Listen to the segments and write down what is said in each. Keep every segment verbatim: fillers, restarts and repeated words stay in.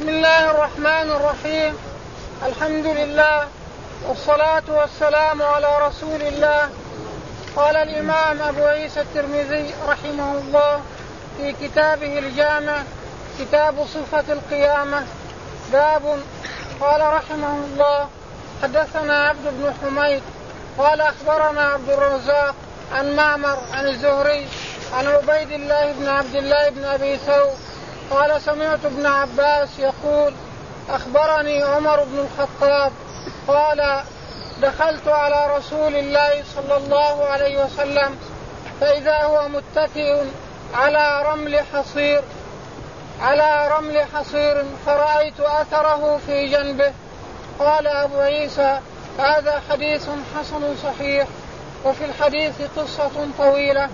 بسم الله الرحمن الرحيم. الحمد لله والصلاة والسلام على رسول الله. قال الإمام أبو عيسى الترمذي رحمه الله في كتابه الجامع كتاب صفة القيامة باب. قال رحمه الله حدثنا عبد بن حميد قال أخبرنا عبد الرزاق عن معمر عن الزهري عن عبيد الله بن عبد الله بن أبي ثور قال سمعت ابن عباس يقول أخبرني عمر بن الخطاب قال دخلت على رسول الله صلى الله عليه وسلم فإذا هو متكئ على رمل حصير على رمل حصير فرأيت أثره في جنبه. قال أبو عيسى هذا حديث حسن صحيح وفي الحديث قصة طويلة.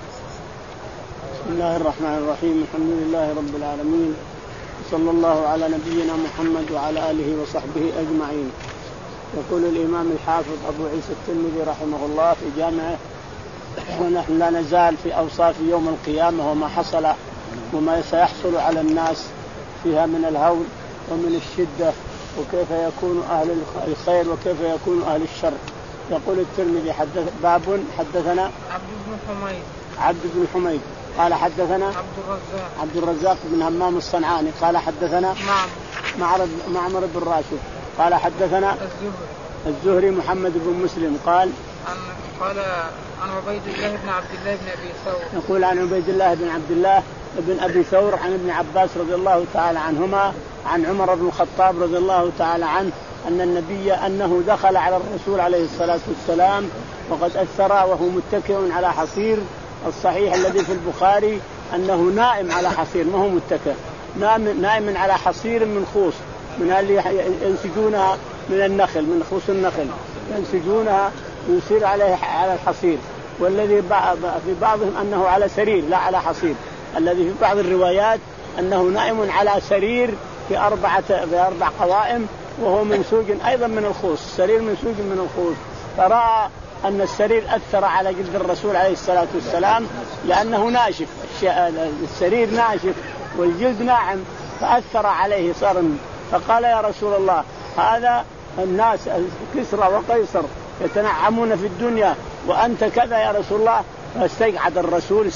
بسم الله الرحمن الرحيم. الحمد لله رب العالمين صلى الله على نبينا محمد وعلى آله وصحبه أجمعين. يقول الإمام الحافظ أبو عيسى الترمذي رحمه الله في جامعه ونحن لا نزال في أوصاف يوم القيامة وما حصل وما سيحصل على الناس فيها من الهول ومن الشدة وكيف يكون أهل الخير وكيف يكون أهل الشر. يقول الترمذي حدث باب حدثنا عبد بن حميد عبد بن حميد قال حدثنا عبد الرزاق عبد الرزاق بن همام الصنعاني قال حدثنا معمر معمر بن راشد قال حدثنا الزهري الزهري محمد بن مسلم قال عن قال عن عبيد الله بن عبد الله بن أبي ثور يقول عن عبيد الله بن عبد الله بن أبي ثور عن ابن عباس رضي الله تعالى عنهما عن عمر بن الخطاب رضي الله تعالى عنه أن النبي أنه دخل على الرسول عليه الصلاة والسلام وقد أثر وهو متكئ على حصير. الصحيح الذي في البخاري أنه نائم على حصير ما هو متكئ، نائم, نائم على حصير من خوص من اللي ينسجونها من النخل من خوص النخل ينسجونها يصير عليه على الحصير. والذي في بعضهم أنه على سرير لا على حصير. الذي في بعض الروايات أنه نائم على سرير في أربعة في أربع قوائم وهو منسوج أيضا من الخوص، السرير منسوج من الخوص. فرأى أن السرير أثر على جلد الرسول عليه الصلاة والسلام لأنه ناشف، السرير ناشف والجلد ناعم فأثر عليه صار. فقال يا رسول الله هذا الناس كسرى وقيصر يتنعمون في الدنيا وأنت كذا يا رسول الله. فاستيقظ الرسول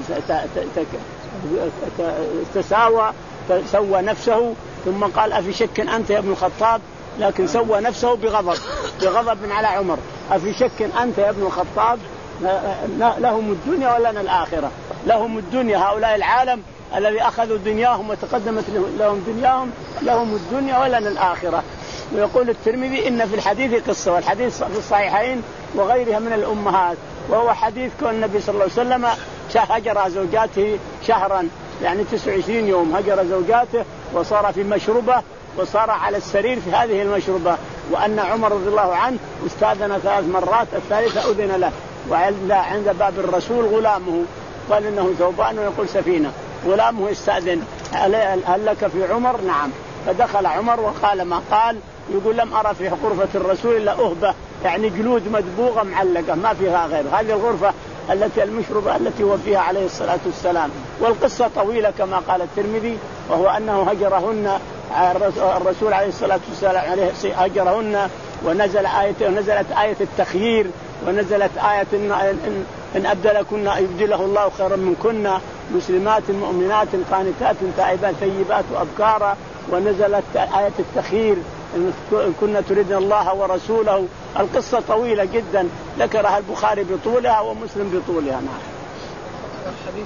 تساوى سوى نفسه ثم قال أفي شك أنت يا ابن الخطاب، لكن سوى نفسه بغضب بغضب على عمر. أفي شك أنت يا ابن الخطاب لهم الدنيا ولنا الآخرة. لهم الدنيا هؤلاء العالم الذي أخذوا دنياهم وتقدمت لهم دنياهم لهم الدنيا ولنا الآخرة. ويقول الترمذي إن في الحديث قصة والحديث في الصحيحين وغيرها من الأمهات وهو حديث كون النبي صلى الله عليه وسلم هجر زوجاته شهرا يعني تسع وعشرين يوم هجر زوجاته وصار في مشربة وصار على السرير في هذه المشربة. وأن عمر رضي الله عنه استأذن ثلاث مرات الثالثة أذن له. وعند عند باب الرسول غلامه قال إنه ثوبان ويقول سفينة. غلامه استأذن هل لك في عمر؟ نعم. فدخل عمر وقال ما قال. يقول لم أرى في غرفة الرسول إلا أهبة يعني جلود مدبوغة معلقة ما فيها غير هذه الغرفة التي المشربة التي هو فيها عليه الصلاة والسلام. والقصة طويلة كما قال الترمذي وهو أنه هجرهن الرسول عليه الصلاة والسلام هجرهن ونزل آية ونزلت آية التخيير ونزلت آية إن, إن, إن أبدلكن يبدله الله خيرا منكن مسلمات مؤمنات قانتات تائبات ثيبات وأبكارا. ونزلت آية التخيير إن كنا تريدن الله ورسوله. القصة طويلة جدا ذكرها البخاري بطولها ومسلم بطولها. نعم. الحديث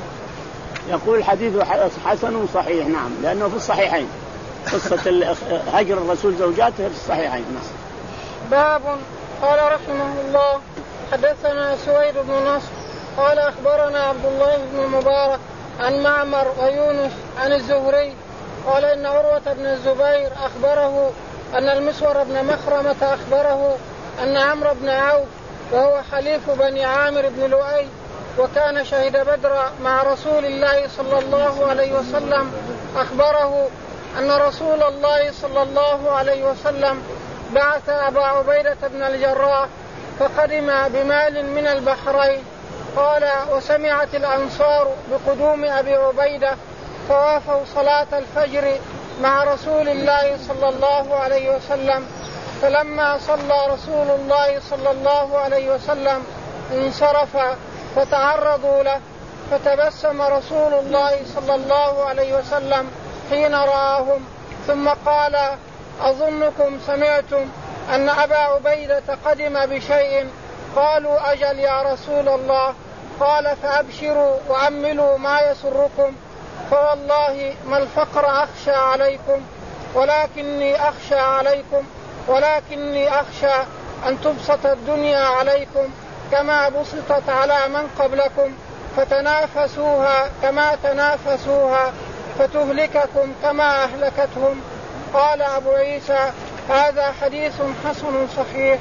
يقول الحديث حسن صحيح نعم لأنه في الصحيحين قصة هجر الرسول زوجاته في الصحيحين. نعم. باب. قال رحمه الله حدثنا سويد بن نصر قال أخبرنا عبد الله بن المبارك عن معمر ويونس عن الزهري قال إن عروة بن الزبير أخبره أن المسور بن مخرمة أخبره أن عمرو بن عوف وهو حليف بني عامر بن لؤي وكان شهد بدر مع رسول الله صلى الله عليه وسلم أخبره أن رسول الله صلى الله عليه وسلم بعث أبا عبيدة بن الجراح فقدم بمال من البحرين. قال وسمعت الأنصار بقدوم أبي عبيدة فوافوا صلاة الفجر مع رسول الله صلى الله عليه وسلم، فلما صلى رسول الله صلى الله عليه وسلم انصرف فتعرضوا له، فتبسم رسول الله صلى الله عليه وسلم حين رآهم، ثم قال: أظنكم سمعتم أن أبا عبيدة قدم بشيء؟ قالوا: أجل يا رسول الله. قال: فأبشروا وعملوا ما يسركم، فوالله ما الفقر أخشى عليكم، ولكني أخشى عليكم ولكني أخشى أن تبسط الدنيا عليكم كما بسطت على من قبلكم، فتنافسوها كما تنافسوها، فتهلككم كما أهلكتهم. قال أبو عيسى: هذا حديث حسن صحيح.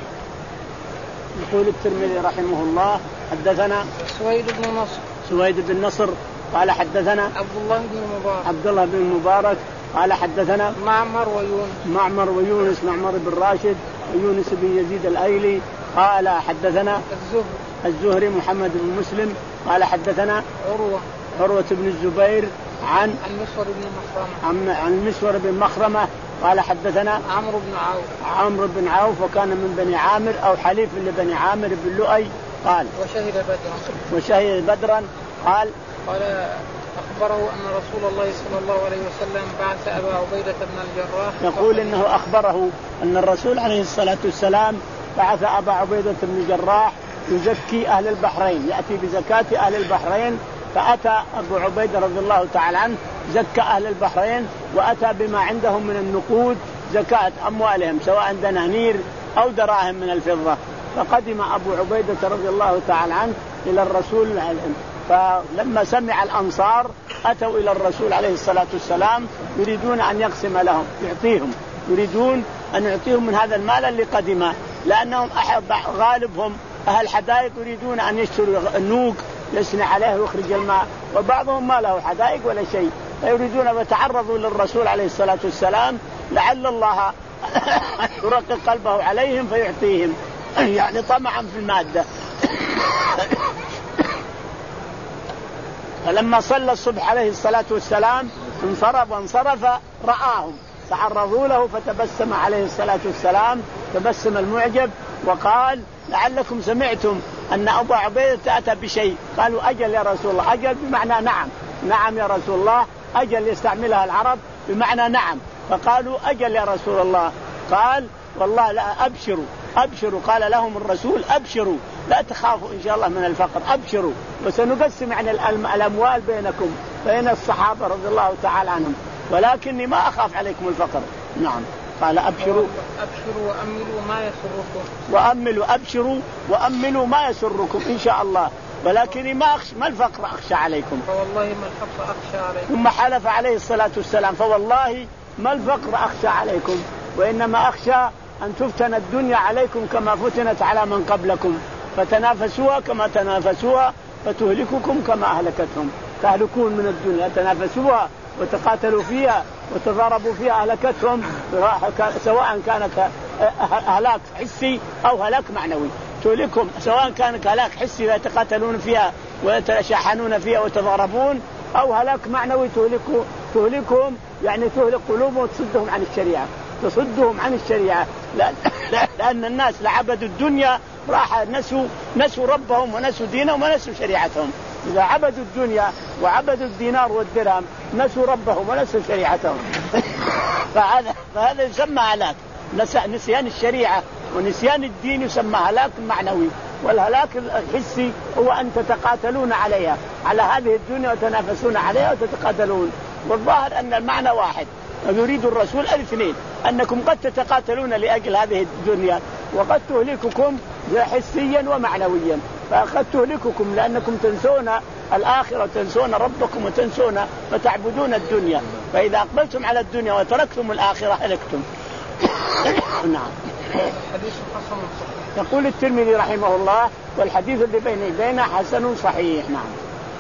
يقول الترمذي رحمه الله: حدثنا سويد بن نصر سويد بن نصر قال حدثنا عبد الله بن مبارك عبد الله بن مبارك قال حدثنا معمر ويونس معمر ويونس معمر بن راشد ويونس بن يزيد الأيلي قال حدثنا الزهري الزهري محمد بن مسلم قال حدثنا عروة عروة بن الزبير عن المسور بن مخرمة عن عن المسور بن مخرمة قال حدثنا عمرو بن عوف عمرو بن عوف وكان من بني عامر أو حليف لبني عامر بن لؤي قال وشهد بدرا وشهد بدرا قال قال أخبره أن رسول الله صلى الله عليه وسلم بعث أبا عبيدة بن الجراح. يقول إنه أخبره أن الرسول عليه الصلاة والسلام بعث أبا عبيدة بن الجراح يزكي أهل البحرين، يأتي بزكاة أهل البحرين، فأتى أبو عبيدة رضي الله تعالى عنه زكى أهل البحرين، وأتى بما عندهم من النقود زكاة أموالهم سواء دنانير أو دراهم من الفضة. فقدم أبو عبيدة رضي الله تعالى عنه إلى الرسول، فلما سمع الأنصار أتوا إلى الرسول عليه الصلاة والسلام يريدون أن يقسم لهم يعطيهم يريدون أن يعطيهم من هذا المال اللي قدمه، لأنهم غالبهم أهل حدائق يريدون أن يشتروا النوق يسنى عليه ويخرج الماء، وبعضهم ما له حدائق ولا شيء، فيريدون أن يتعرضوا للرسول عليه الصلاة والسلام لعل الله يرقق قلبه عليهم فيعطيهم، يعني طمعا في المادة. فلما صلى الصبح عليه الصلاة والسلام انصرف وانصرف رآهم تعرضوا له، فتبسم عليه الصلاة والسلام تبسم المعجب وقال: لعلكم سمعتم أن أبا عبيدة أتى بشيء. قالوا: أجل يا رسول الله. أجل بمعنى نعم، نعم يا رسول الله. أجل يستعملها العرب بمعنى نعم، فقالوا: أجل يا رسول الله. قال: والله لا أبشروا أبشروا. قال لهم الرسول: أبشروا لا تخافوا إن شاء الله من الفقر، أبشروا وسنقسم عن الأموال بينكم بين الصحابة رضي الله تعالى عنهم، ولكني ما أخاف عليكم الفقر. نعم. قال: أبشروا أبشروا وأملوا ما يسركم وأملوا أبشروا وأملوا ما يسركم إن شاء الله، ولكني ما أخش ما الفقر أخشى عليكم، فوالله ما الفقر أخشى عليكم. ثم حلف عليه الصلاة والسلام: فوالله ما الفقر أخشى عليكم، وإنما أخشى أن تفتن الدنيا عليكم كما فتنت على من قبلكم، فتنافسوها كما تنافسوها فتهلككم كما أهلكتهم. تهلكون من الدنيا، تنافسوها وتقاتلوا فيها وتضاربوا فيها أهلكتهم، سواء كانت هلاك حسي أو هلاك معنوي. تهلكهم سواء كانت هلاك حسي ويتقاتلون فيها ويتشاحنون فيها وتضاربون، أو هلاك معنوي تهلكوا تهلكهم يعني تهلك قلوبهم وتصدهم عن الشريعة تصدهم عن الشريعة لأن الناس لعبدوا الدنيا راح نسوا نسوا ربهم ونسوا دينهم ونسوا شريعتهم. إذا عبدوا الدنيا وعبدوا الدينار والدرهم نسوا ربهم ونسوا شريعتهم. فهذا فهذا يسمى هلاك، نسيان الشريعة ونسيان الدين يسمى هلاك معنوي، والهلاك الحسي هو أن تتقاتلون عليها على هذه الدنيا وتنافسون عليها وتتقاتلون. والظاهر أن المعنى واحد، يريد الرسول الاثنين، أنكم قد تتقاتلون لأجل هذه الدنيا وقد تهلككم حسيا ومعنويا، فقد تهلككم لأنكم تنسون الآخرة وتنسون ربكم وتنسون فتعبدون الدنيا، فإذا أقبلتم على الدنيا وتركتم الآخرة هلكتم. نعم. حديث حسن صحيح. يقول الترمذي رحمه الله: والحديث اللي بين يدينا حسن صحيح. نعم.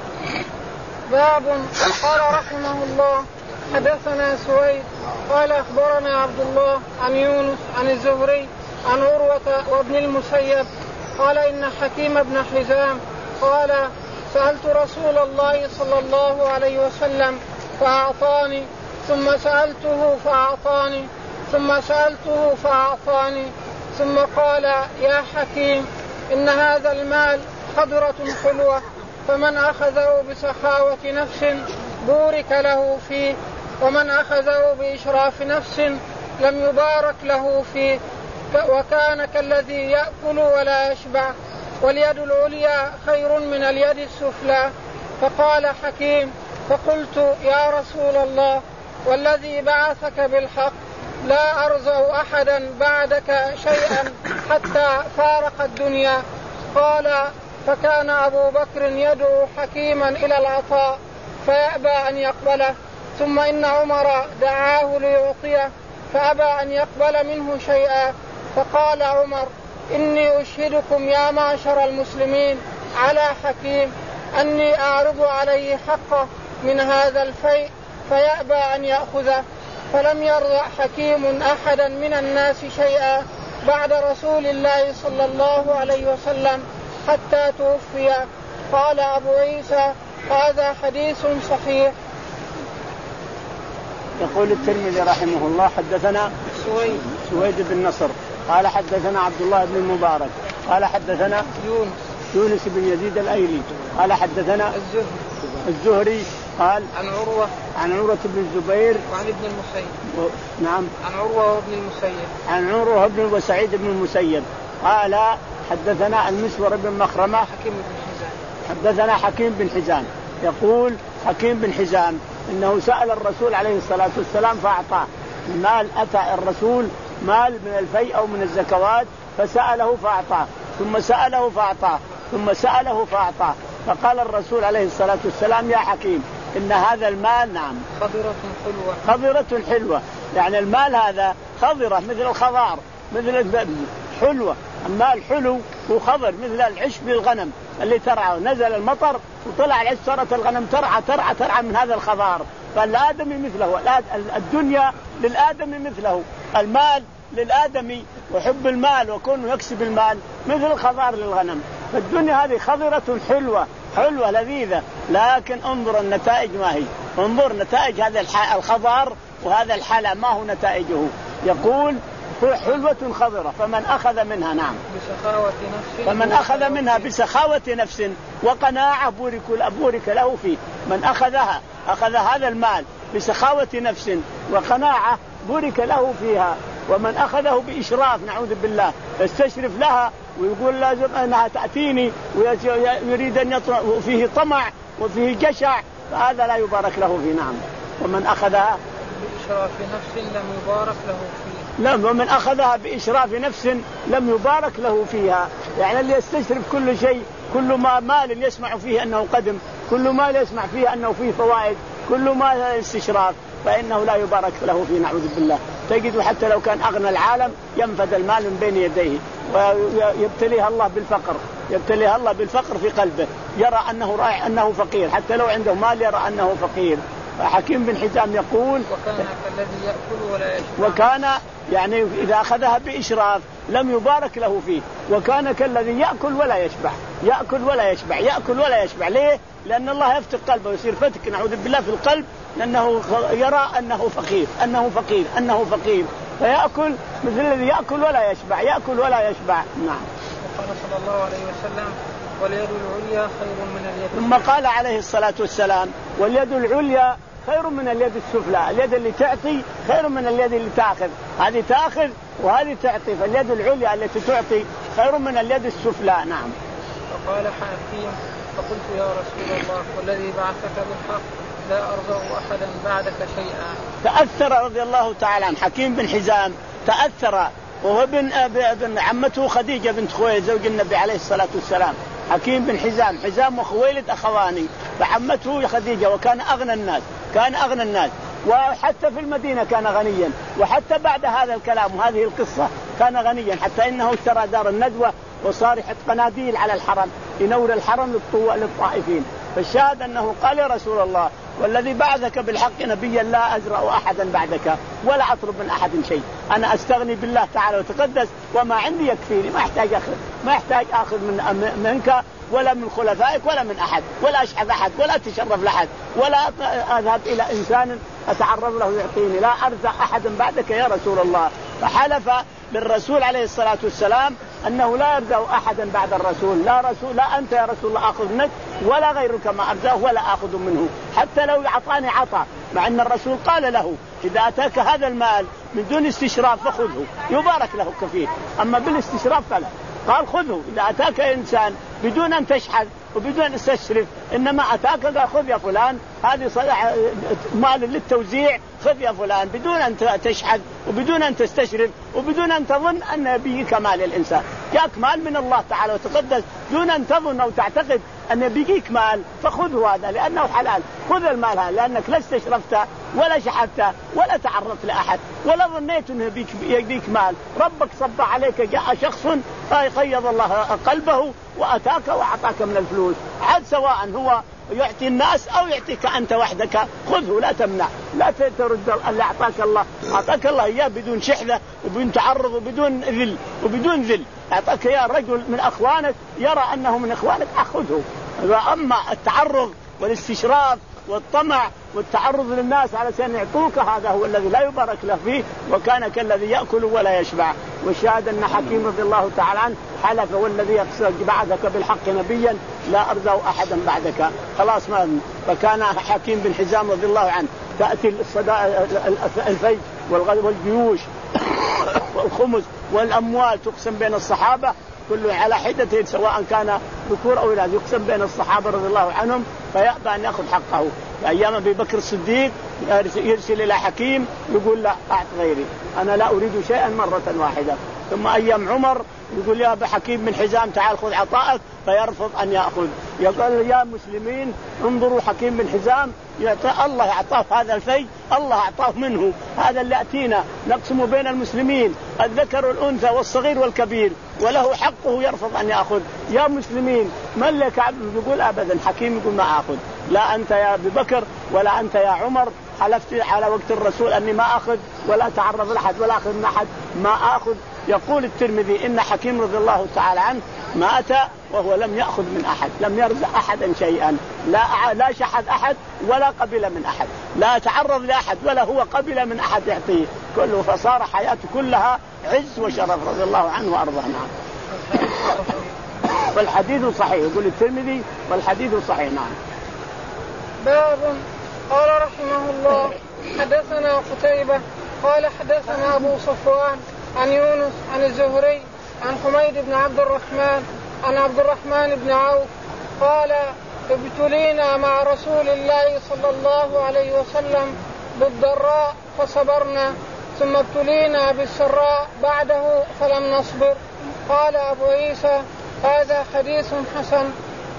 باب. قال رحمه الله: حدثنا سويد قال أخبرنا عبد الله عن يونس عن الزهري عن عروة وابن المسيب قال إن حكيم بن حزام قال: سألت رسول الله صلى الله عليه وسلم فأعطاني، ثم سألته فأعطاني ثم سألته فأعطاني ثم قال يا حكيم إن هذا المال خضرة حلوة فمن أخذه بسخاوة نفس بورك له فيه ومن أخذه بإشراف نفس لم يبارك له فيه وكان كالذي يأكل ولا يشبع واليد العليا خير من اليد السفلى. فقال حكيم فقلت يا رسول الله والذي بعثك بالحق لا أرزق أحدا بعدك شيئا حتى فارق الدنيا. قال فكان أبو بكر يدعو حكيما إلى العطاء فيأبى أن يقبله ثم إن عمر دعاه ليعطيه فأبى أن يقبل منه شيئا. فقال عمر إني أشهدكم يا معشر المسلمين على حكيم أني أعرض عليه حقه من هذا الفيء فيأبى أن يأخذه. فلم يرضى حكيم أحدا من الناس شيئا بعد رسول الله صلى الله عليه وسلم حتى توفي. قال أبو عيسى هذا حديث صحيح. يقول الترمذي رحمه الله حدثنا سويد سويد بن نصر قال حدثنا عبد الله بن المبارك قال حدثنا يونس يونس بن يزيد الأيلي قال حدثنا الزهري الزهري قال عن عروة عن عروة بن الزبير وعن ابن المسيب و... نعم عن عروة وابن المسيب عن عروة بن وسعيد بن المسيب قال حدثنا المسور بن مخرمة حكيم بن حزام حدثنا حكيم بن حزام يقول حكيم بن حزام إنه سأل الرسول عليه الصلاة والسلام فأعطاه. المال أتى الرسول مال من الفيء أو من الزكوات فسأله فأعطاه ثم سأله فأعطاه ثم سأله فأعطاه. فقال الرسول عليه الصلاة والسلام يا حكيم إن هذا المال نعم خضرة حلوة خضرة حلوة يعني المال هذا خضرة مثل الخضار مثل حلوة. المال حلو وخضر مثل العشب للغنم اللي ترعى نزل المطر وطلع العشب صارت الغنم ترعى ترعى ترعى من هذا الخضار. فالآدمي مثله الدنيا للآدمي مثله المال للآدمي وحب المال وكونه يكسب المال مثل الخضار للغنم. فالدنيا هذه خضرة حلوة حلوة لذيذة لكن انظر النتائج ما هي. انظر نتائج هذا الخضار وهذا الحلى ما هو نتائجه. يقول حلوة خضرة فمن أخذ منها نعم بسخاوة نفس فمن أخذ منها بسخاوة نفس وقناعة بورك, بورك له فيه. من أخذها أخذ هذا المال بسخاوة نفس وقناعة بورك له فيها. ومن أخذه بإشراف نعوذ بالله يستشرف لها ويقول لازم أنها تأتيني ويريد أن يطلع وفيه طمع وفيه جشع فهذا لا يبارك له فيه. نعم ومن أخذها بإشراف نفس لم يبارك له فيه. لا ومن أخذها بإشراف نفس لم يبارك له فيها. يعني اللي يستشرف كل شيء كل ما مال يسمع فيه أنه قدم كل مال يسمع فيه أنه فيه فوائد كل ما استشراف فإنه لا يبارك له فيه نعوذ بالله. تجد حتى لو كان أغنى العالم ينفذ المال من بين يديه ويبتليها الله بالفقر يبتليها الله بالفقر في قلبه يرى أنه رائع أنه فقير حتى لو عنده مال يرى أنه فقير. حكيم بن حزام يقول وكان كالذي يأكل ولا يشبع وكان يعني إذا أخذها بإشراف لم يبارك له فيه وكان كالذي يأكل ولا يشبع يأكل ولا يشبع يأكل ولا يشبع. ليه؟ لأن الله يفتك قلبه ويصير فتك نعوذ بالله في القلب لأنه يرى أنه فقير أنه فقير أنه فقير فيأكل مثل الذي يأكل ولا يشبع يأكل ولا يشبع. نعم. وقال صلى الله عليه وسلم واليد العليا خير من اليد ثم قال عليه الصلاة والسلام واليد العليا خير من اليد السفلى. اليد اللي تعطي خير من اليد اللي تأخذ. هذه تأخذ وهذه تعطي فاليد العليا التي تعطي خير من اليد السفلى. نعم. فقال حكيم فقلت يا رسول الله والذي بعثك بالحق لا أرزق أحدا بعدك شيئا. تأثر رضي الله تعالى عن حكيم بن حزام تأثر وهو بن, بن عمته خديجة بنت خويلد زوج النبي عليه الصلاة والسلام. حكيم بن حزام حزام وخويلد أخواني فعمته خديجة وكان أغنى الناس كان أغنى الناس وحتى في المدينة كان غنيا وحتى بعد هذا الكلام وهذه القصة كان غنيا حتى إنه اشترى دار الندوة وصار يحط قناديل على الحرم ينور الحرم للطائفين. فالشاهد أنه قال يا رسول الله والذي بعثك بالحق نبيا لا أزرع أحدا بعدك ولا أطلب من أحد شيء. أنا أستغني بالله تعالى وتقدس وما عندي يكفيني ما أحتاج أخذ ما أحتاج أخذ من منك ولا من خلفائك ولا من أحد ولا أشحذ أحد ولا أتشرف لأحد ولا أذهب إلى إنسان أتعرض له يعطيني، لا أرزق أحدا بعدك يا رسول الله. فحلف للرسول عليه الصلاة والسلام أنه لا يرزق أحدا بعد الرسول، لا رسول لا أنت يا رسول الله أخذ منك ولا غيرك ما أرزقه ولا أخذ منه، حتى لو أعطاني عطاء، مع أن الرسول قال له إذا أتاك هذا المال من دون استشراف فخذه يبارك له فيه، أما بالاستشراف فلا. قال خذه إذا أتاك إنسان بدون أن تشحذ وبدون أن تستشرف، إنما أتاك قال خذ يا فلان هذه صلاح مال للتوزيع، خذ يا فلان بدون أن تشحذ وبدون أن تستشرف وبدون أن تظن أن بيجيك مال الإنسان، جاك مال من الله تعالى وتقدس دون أن تظن أو تعتقد أن بيجيك مال، فخذه هذا لأنه حلال، خذ المال هذا لأنك لا استشرفت ولا شحذت ولا تعرضت لأحد ولا ظنيت أنه بيجيك مال. ربك صب عليك، جاء شخص قيض الله قلبه وأتاك وأعطاك من الفلوس، عاد سواء هو يعطي الناس أو يعطيك أنت وحدك، خذه لا تمنع، لا ترد اللي أعطاك الله، أعطاك الله إياه بدون شحذة وبدون تعرض وبدون ذل وبدون ذل، أعطاك يا رجل من أخوانك يرى أنه من أخوانك أخذه. أما التعرض والاستشراف والطمع والتعرض للناس على أن يعطوك هذا هو الذي لا يبارك له فيه، وكان كالذي يأكل ولا يشبع. والشاهد أن حكيم رضي الله تعالى عنه حلف والذي بعدك بالحق نبيا لا أرزق أحدا بعدك، خلاص ما. فكان حكيم بن حزام رضي الله عنه تأتي الفيء والجيوش والخمس والأموال تقسم بين الصحابة كله على حدة، سواء كان ذكور أو إناث، يقسم بين الصحابة رضي الله عنهم، فيأبى أن يأخذ حقه. أيام أبي بكر الصديق يرسل إلى حكيم يقول لا أعط غيري، أنا لا أريد شيئا مرة واحدة. ثم أيام عمر يقول يا أبا حكيم بن حزام تعال خذ عطاءك، فيرفض أن يأخذ. يقول يا مسلمين انظروا حكيم بن حزام يعطى الله يعطاه هذا الفيء، الله أعطاه منه، هذا اللي يأتينا نقسم بين المسلمين الذكر والأنثى والصغير والكبير وله حقه يرفض أن يأخذ. يا مسلمين من لك عبد؟ يقول أبدا. حكيم يقول ما أخذ، لا أنت يا أبي بكر ولا أنت يا عمر، حلفت على وقت الرسول أني ما أخذ ولا أتعرض لأحد ولا أخذ من أحد، ما أخذ. يقول الترمذي إن حكيم رضي الله تعالى عنه مات وهو لم يأخذ من أحد، لم يرزق أحدا شيئا، لا لا شحذ أحد ولا قبل من أحد، لا تعرض لأحد ولا هو قبل من أحد يعطيه كله، فصار حياته كلها عز وشرف رضي الله عنه وأرضاه. نعم. والحديث صحيح، يقول الترمذي والحديث صحيح. نعم. باب. قال رحمه الله حدثنا قتيبة قال حدثنا أبو صفوان عن يونس عن الزهري عن حميد بن عبد الرحمن عن عبد الرحمن بن عوف قال ابتلينا مع رسول الله صلى الله عليه وسلم بالضراء فصبرنا، ثم ابتلينا بالسراء بعده فلم نصبر. قال أبو عيسى هذا حديث حسن.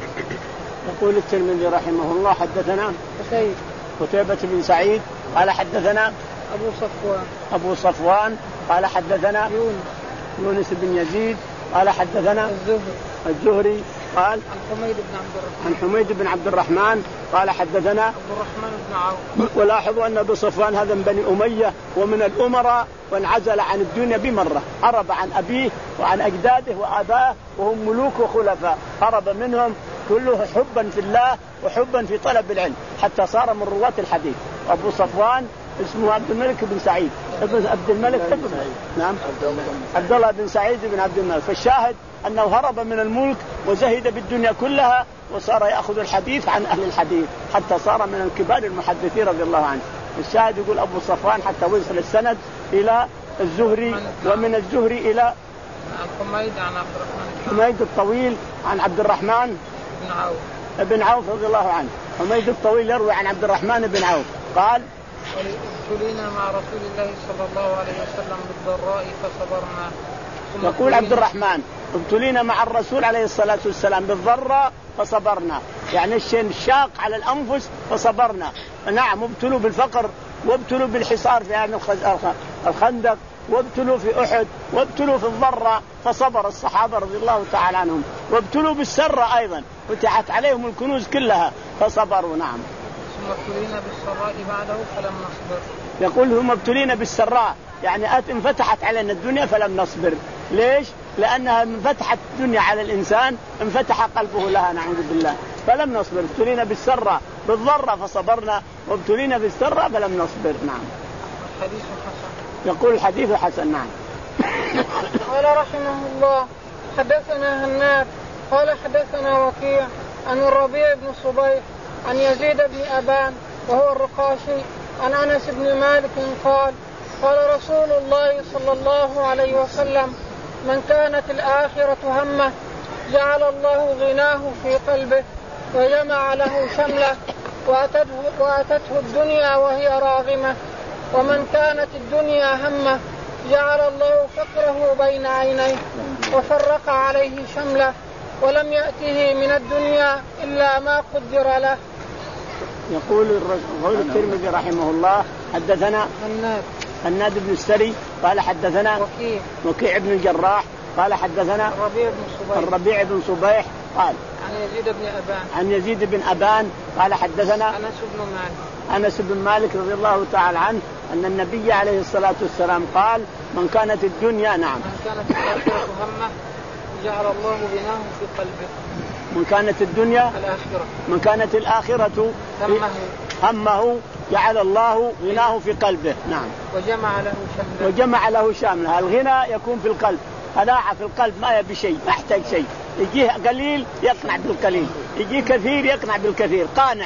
يقول الترمذي رحمه الله حدثنا قتيبة بن سعيد قال حدثنا أبو صفوان أبو صفوان قال حدثنا يونس يونس بن يزيد قال حدثنا الزهري الزهري قال عن حميد بن عبد الرحمن عن حميد بن عبد الرحمن قال حدثنا عبد الرحمن بن عوف. ولاحظوا أن أبو صفوان هذا من بني أمية ومن الأمراء، وانعزل عن الدنيا بمرة، هرب عن أبيه وعن أجداده وآبائه وهم ملوك وخلفاء، هرب منهم كله حبا في الله وحبا في طلب العلم حتى صار من رواة الحديث. أبو صفوان اسمه عبد الملك بن سعيد ابن عبد الملك ابن نعم عبد الله بن سعيد بن عبد الملك. فالشاهد أنه هرب من الملك وزهد بالدنيا كلها وصار يأخذ الحديث عن أهل الحديث حتى صار من الكبار المحدثين رضي الله عنه. الشاهد يقول أبو صفوان حتى وصل السند إلى الزهري، ومن الزهري إلى حميد عن عبد الرحمن حميد الطويل عن عبد الرحمن بن عوف بن عوف رضي الله عنه. حميد الطويل يروي عن عبد الرحمن بن عوف قال ابتلينا مع رسول الله صلى الله عليه وسلم بالضراء فصبرنا. يقول عبد الرحمن ابتلينا مع الرسول عليه الصلاة والسلام بالضراء فصبرنا، يعني الشيء الشاق على الأنفس فصبرنا. نعم، ابتلوا بالفقر وابتلوا بالحصار في هذا الخندق وابتلوا في أحد وابتلوا في الضراء فصبر الصحابة رضي الله تعالى عنهم، وابتلوا بالسراء أيضا فتحت عليهم الكنوز كلها فصبروا. نعم. ثم ابتلينا بالسراء بعده فلم نصبر. يقول هم ابتلينا بالسراء يعني انفتحت علينا الدنيا فلم نصبر. ليش؟ لأنها انفتحت الدنيا على الإنسان انفتح قلبه لها نعوذ بالله فلم نصبر. ابتلينا بالسراء بالضرة فصبرنا وابتلينا بالسرة فلم نصبر. نعم. حديث حسن. يقول الحديث حسن. نعم. قال رحمه الله حدثنا هناد قال حدثنا وكيع عن الربيع بن صبيح عن يزيد بن أبان وهو الرقاشي عن أنس بن مالك قال قال رسول الله صلى الله عليه وسلم من كانت الآخرة همه جعل الله غناه في قلبه وجمع له شمله وأتته, وأتته الدنيا وهي راغمة ومن كانت الدنيا همه جعل الله فقره بين عينيه وفرق عليه شمله ولم يأته من الدنيا إلا ما قدر له. يقول الترمذي رحمه الله حدثنا هناد هناد بن السري قال حدثنا وكيع وكيع بن الجراح قال حدثنا الربيع بن صبيح الربيع بن صبيح قال عن يزيد بن أبان عن يزيد بن أبان قال حدثنا أنس بن مالك أنس بن مالك رضي الله تعالى عنه أن النبي عليه الصلاة والسلام قال من كانت الدنيا نعم من كانت الآخرة همه جعل الله غناه في قلبه من كانت الدنيا الآخرة من كانت الآخرة همه همه جعل الله غناه في قلبه. نعم. وجمع له شمله وجمع له شامله. الغنى يكون في القلب، قناعة في القلب، ما يبي شيء، ما يحتاج شيء، يجيه قليل يقنع بالقليل، يجيه كثير يقنع بالكثير، قانع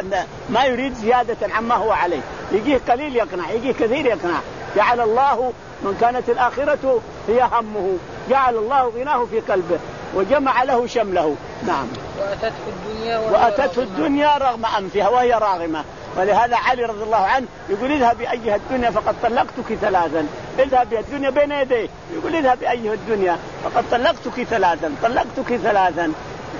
ما يريد زيادة عما هو عليه، يجيه قليل يقنع، يجيه كثير يقنع. جعل الله من كانت الآخرة هي همه جعل الله غناه في قلبه وجمع له شمله. نعم. وأتته الدنيا وأتته الدنيا رغم أنفها وهي راغمة. ولهذا علي رضي الله عنه يقول اذهب أيها الدنيا فقد طلقتك ثلاثا. اذهب يا الدنيا بين يديه يقول اذهب أيها الدنيا فقد طلقتك ثلاثا طلقتك ثلاثا.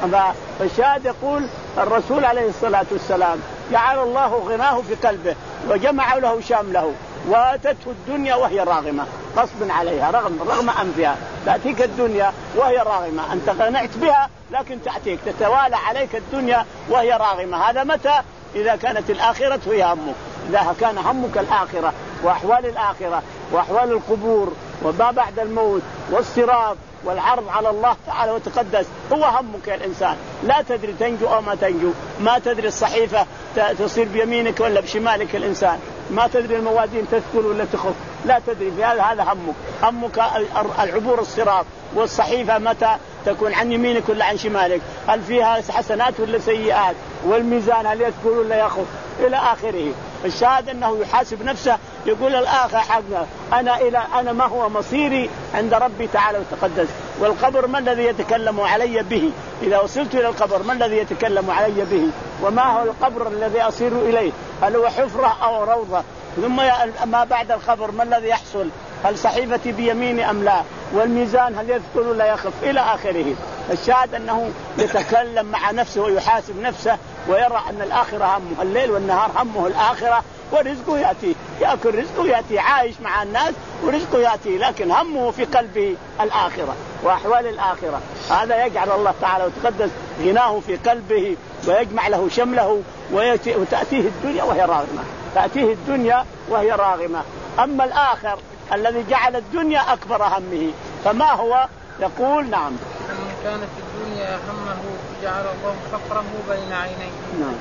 فالشاهد يقول الرسول عليه الصلاة والسلام جعل الله غناه في قلبه وجمع له شامله وأتته الدنيا وهي راغمة غصب عليها رغم رغم أنفها. تأتيك الدنيا وهي راغمة، أنت قنعت بها لكن تأتيك تتوالى عليك الدنيا وهي راغمة. هذا متى؟ إذا كانت الآخرة هي همك. إذا كان همك الآخرة وأحوال الآخرة وأحوال القبور وما بعد الموت والصراط والعرض على الله تعالى وتقدس هو همك يا الإنسان. لا تدري تنجو أو ما تنجو، ما تدري الصحيفة تصير بيمينك ولا بشمالك الإنسان، ما تدري الموازين تثقل ولا تخف، لا تدري. في هذا هذا همك. همك العبور الصراط والصحيفة متى تكون عن يمينك ولا عن شمالك، هل فيها حسنات ولا سيئات، والميزان هل يثقل ولا يخف إلى آخره. الشاهد أنه يحاسب نفسه يقول الآخر حقنا أنا إلى أنا ما هو مصيري عند ربي تعالى وتقدس. والقبر ما الذي يتكلم علي به؟ إذا وصلت إلى القبر ما الذي يتكلم علي به؟ وما هو القبر الذي أصير إليه؟ هل هو حفرة أو روضة؟ ثم ما بعد القبر ما الذي يحصل؟ هل صحيفتي بيميني أم لا؟ والميزان هل يثقل ولا يخف إلى آخره. الشاهد أنه يتكلم مع نفسه ويحاسب نفسه ويرى أن الآخرة همه، الليل والنهار همه الآخرة ورزقه يأتي، يأكل رزقه يأتي، عايش مع الناس ورزقه يأتي، لكن همه في قلبه الآخرة وأحوال الآخرة. هذا يجعل الله تعالى وتقدس غناه في قلبه ويجمع له شمله وتأتيه الدنيا وهي راغمة، تأتيه الدنيا وهي راغمة. أما الآخر الذي جعل الدنيا أكبر همه فما هو؟ يقول نعم من كانت الدنيا همه جعل الله فقره بين عينيه نعم.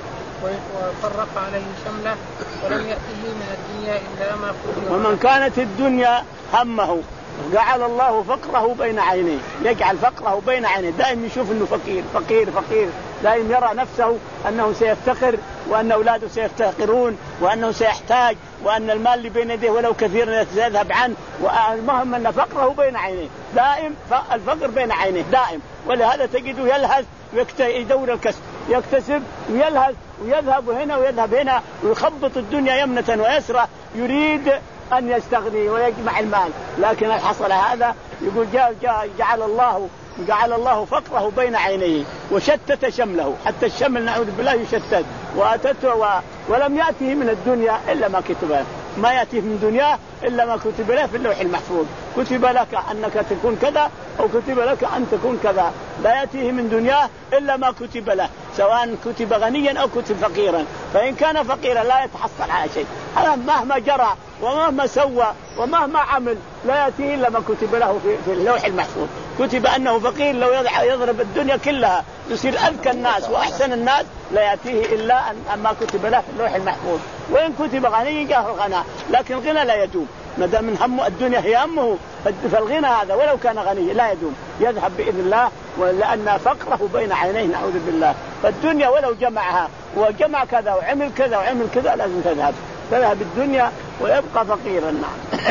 وفرق عليه شمله ولم يأته من الدنيا إلا ما قدر. ومن كانت الدنيا همه جعل الله فقره بين عينيه، يجعل فقره بين عينيه، دائما يشوف انه فقير فقير فقير، دائما يرى نفسه انه سيفتقر وان اولاده سيفتقرون وانه سيحتاج وان المال اللي بين يديه ولو كثير سيذهب عنه. والمهم ان فقره بين عينيه، دائم الفقر بين عينيه دائم. ولهذا تجده يلهث يدور الكسب، يكتسب ويلهث ويذهب هنا ويذهب هنا ويخبط الدنيا يمنة ويسرى، يريد أن يستغني ويجمع المال. لكن الحصل هذا يقول جاء جاء جعل الله جعل الله فقره بين عينيه وشتت شمله، حتى الشمل نعوذ بالله يشتت. وأتته و... ولم يأته من الدنيا إلا ما كتب له، ما يأتيه من دنياه إلا ما كتب له في اللوح المحفوظ. كتب لك أنك تكون كذا أو كتب لك أن تكون كذا، لا يأتيه من دنياه إلا ما كتب له، سواء كتب غنيا أو كتب فقيرا. فإن كان فقيرا لا يتحصل على شيء، مهما جرى ومهما سوى ومهما عمل لا يأتيه إلا ما كتب له في اللوح المحفوظ. كتب أنه فقير لو يضرب الدنيا كلها يصير أذكى الناس وأحسن الناس لا يأتيه إلا ما كتب له في اللوح المحفوظ. وإن كتب غني جاءه الغنى، لكن الغنى لا يدوم. ما دام من همه الدنيا هي همه، فالغنى هذا ولو كان غني لا يدوم، يذهب بإذن الله، لأن فقره بين عينيه نعوذ بالله. فالدنيا ولو جمعها وجمع كذا وعمل كذا وعمل كذا لازم تذهب تذهب الدنيا ويبقى فقيرا. نعم.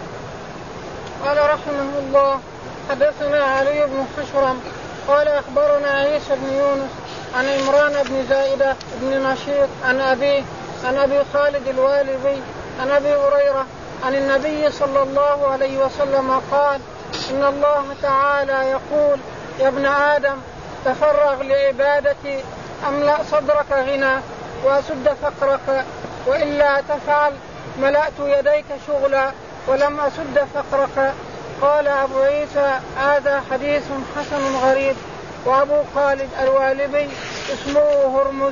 قال رحمه الله: حدثنا علي بن خشرم قال أخبرنا عيسى بن يونس عن عمران بن زائدة بن نشيط عن أبيه عن أبي خالد الوالبي عن أبي هريرة عن النبي صلى الله عليه وسلم قال: إن الله تعالى يقول: يا ابن آدم تفرغ لعبادتي أملأ صدرك غنى وأسد فقرك، وإلا تفعل ملأت يديك شغلا ولم أسد فقرك. قال أبو عيسى: هذا حديث حسن غريب. وأبو خالد الوالبي اسمه هرمز.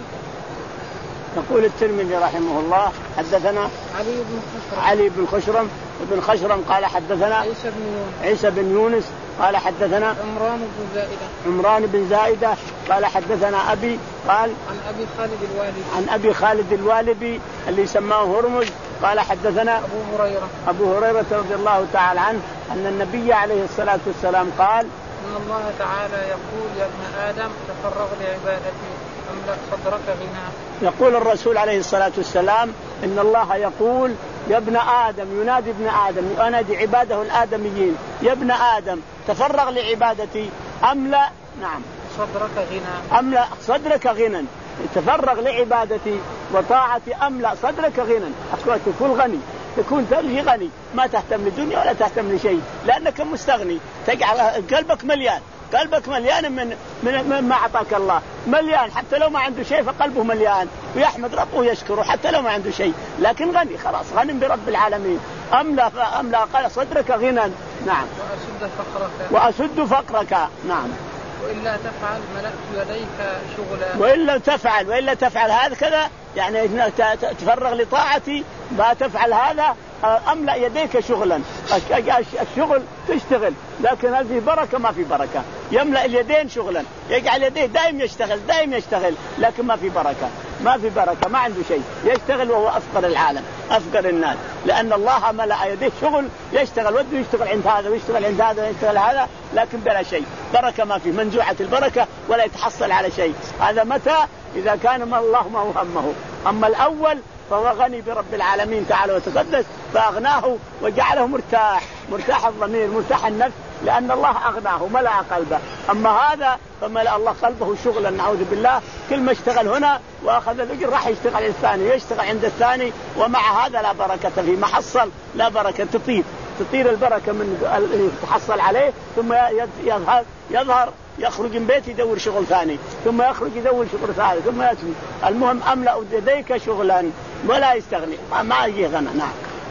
يقول الترمذي رحمه الله: حدثنا علي بن خشرم علي بن خشرم ابن خشرم قال حدثنا عيسى بن يونس عيسى بن يونس قال حدثنا عمران بن زائدة عمران بن زائدة قال حدثنا أبي قال عن أبي خالد الوالبي عن أبي خالد الوالبي اللي سماه هرمز قال حدثنا أبو هريرة أبو هريرة رضي الله تعالى عنه أن النبي عليه الصلاة والسلام قال: إن الله تعالى يقول: يا ابن آدم تفرغ لعبادتي أملأ صدرك غنى. يقول الرسول عليه الصلاة والسلام إن الله يقول: يا ابن آدم، ينادي ابن آدم، ينادي عباده الآدميين: يا ابن آدم تفرغ لعبادتي أملأ نعم صدرك غنى أملأ صدرك غنى. تفرغ لعبادتي وطاعتي أملأ صدرك غنى. تكون غني، تكون تلغي غني، ما تهتم للدنيا ولا تهتم لشيء، لأنك مستغني، تجعل قلبك مليان، قلبك مليان من من ما أعطاك الله، مليان حتى لو ما عنده شيء فقلبه مليان ويحمد ربه ويشكره حتى لو ما عنده شيء، لكن غني خلاص، غني برب العالمين. أملا أملا قال صدرك غنى. نعم. وأسد فقرك وأسد فقرك. نعم. وإلا تفعل ملأت يديك شغلا. وإلا تفعل وإلا تفعل هكذا يعني تفرغ لطاعتي، ما تفعل هذا أملأ يديك شغلا. الشغل تشتغل، لكن هذه بركة ما في بركة. يملأ اليدين شغلا، يجعل يديه دائم يشتغل دائم يشتغل، لكن ما في بركة، ما في بركة، ما عنده شيء، يشتغل وهو أفقر العالم، أفقر الناس، لأن الله ملأ يديه شغل، يشتغل وده يشتغل عند هذا ويشتغل عند هذا ويشتغل هذا، لكن بلا شيء، بركة ما في، منزوعة البركة ولا يتحصل على شيء. هذا متى؟ إذا كان ما الله ما هو همه. أما الأول فهو غني برب العالمين تعالى وتقدس، فأغناه وجعله مرتاح، مرتاح الضمير، مرتاح النفس، لأن الله أغناه ملأ قلبه. أما هذا فملأ الله قلبه شغلا نعوذ بالله، كل ما اشتغل هنا وأخذ الأجر راح يشتغل الثاني، يشتغل عند الثاني، ومع هذا لا بركة فيه، ما حصل لا بركة، تطير تطير البركة من اللي تحصل عليه، ثم يظهر يظهر يخرج من بيت يدور شغل ثاني، ثم يخرج يدور شغل ثالث، ثم يسمي. المهم أملأ يديك شغلا ولا يستغني، ما يجي غنى. نعم.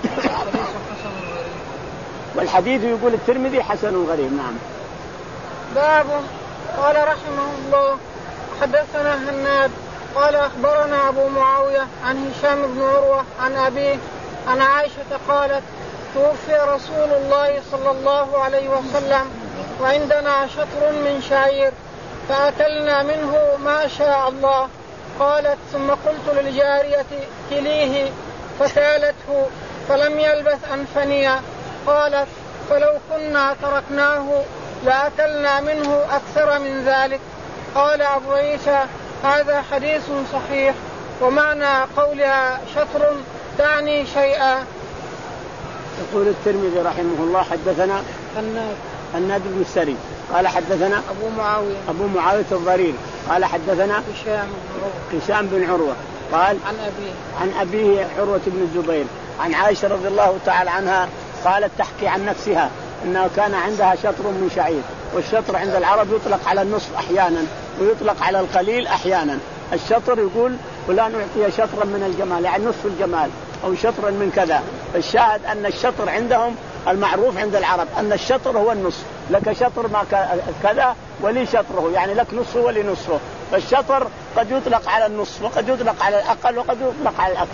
والحديث يقول الترمذي حسن غريب. نعم. باب. قال رحمه الله: حدثنا هناد قال أخبرنا أبو معاوية عن هشام بن عروة عن أبيه عن عائشة قالت: توفي رسول الله صلى الله عليه وسلم وعندنا شطر من شعير فأكلنا منه ما شاء الله. قالت: ثم قلت للجارية: كليه، فكالته فلم يلبث أن فني. قالت: فلو كنا تركناه لأكلنا منه أكثر من ذلك. قال أبو عيسى: هذا حديث صحيح. ومعنى قولها شطر تعني شيئا. يقول الترمذي رحمه الله: حدثنا هناد هناد بن السري قال حدثنا أبو معاوية أبو معاوية الضرير قال حدثنا هشام بن عروة هشام بن عروة قال عن أبيه عن أبيه عروة بن الزبير عن عائشة رضي الله تعالى عنها قالت تحكي عن نفسها أنه كان عندها شطر من شعير، والشطر عند العرب يطلق على النصف أحيانا ويطلق على القليل أحيانا. الشطر يقول فلان أعطي شطرا من الجمال، يعني نصف الجمال، أو شطرا من كذا. فالشاهد أن الشطر عندهم المعروف عند العرب أن الشطر هو النصف، لك شطر ما كذا ولي شطره، يعني لك نصفه ولي نصفه. فالشطر قد يطلق على النصف وقد يطلق على الأقل وقد يطلق على الأكثر.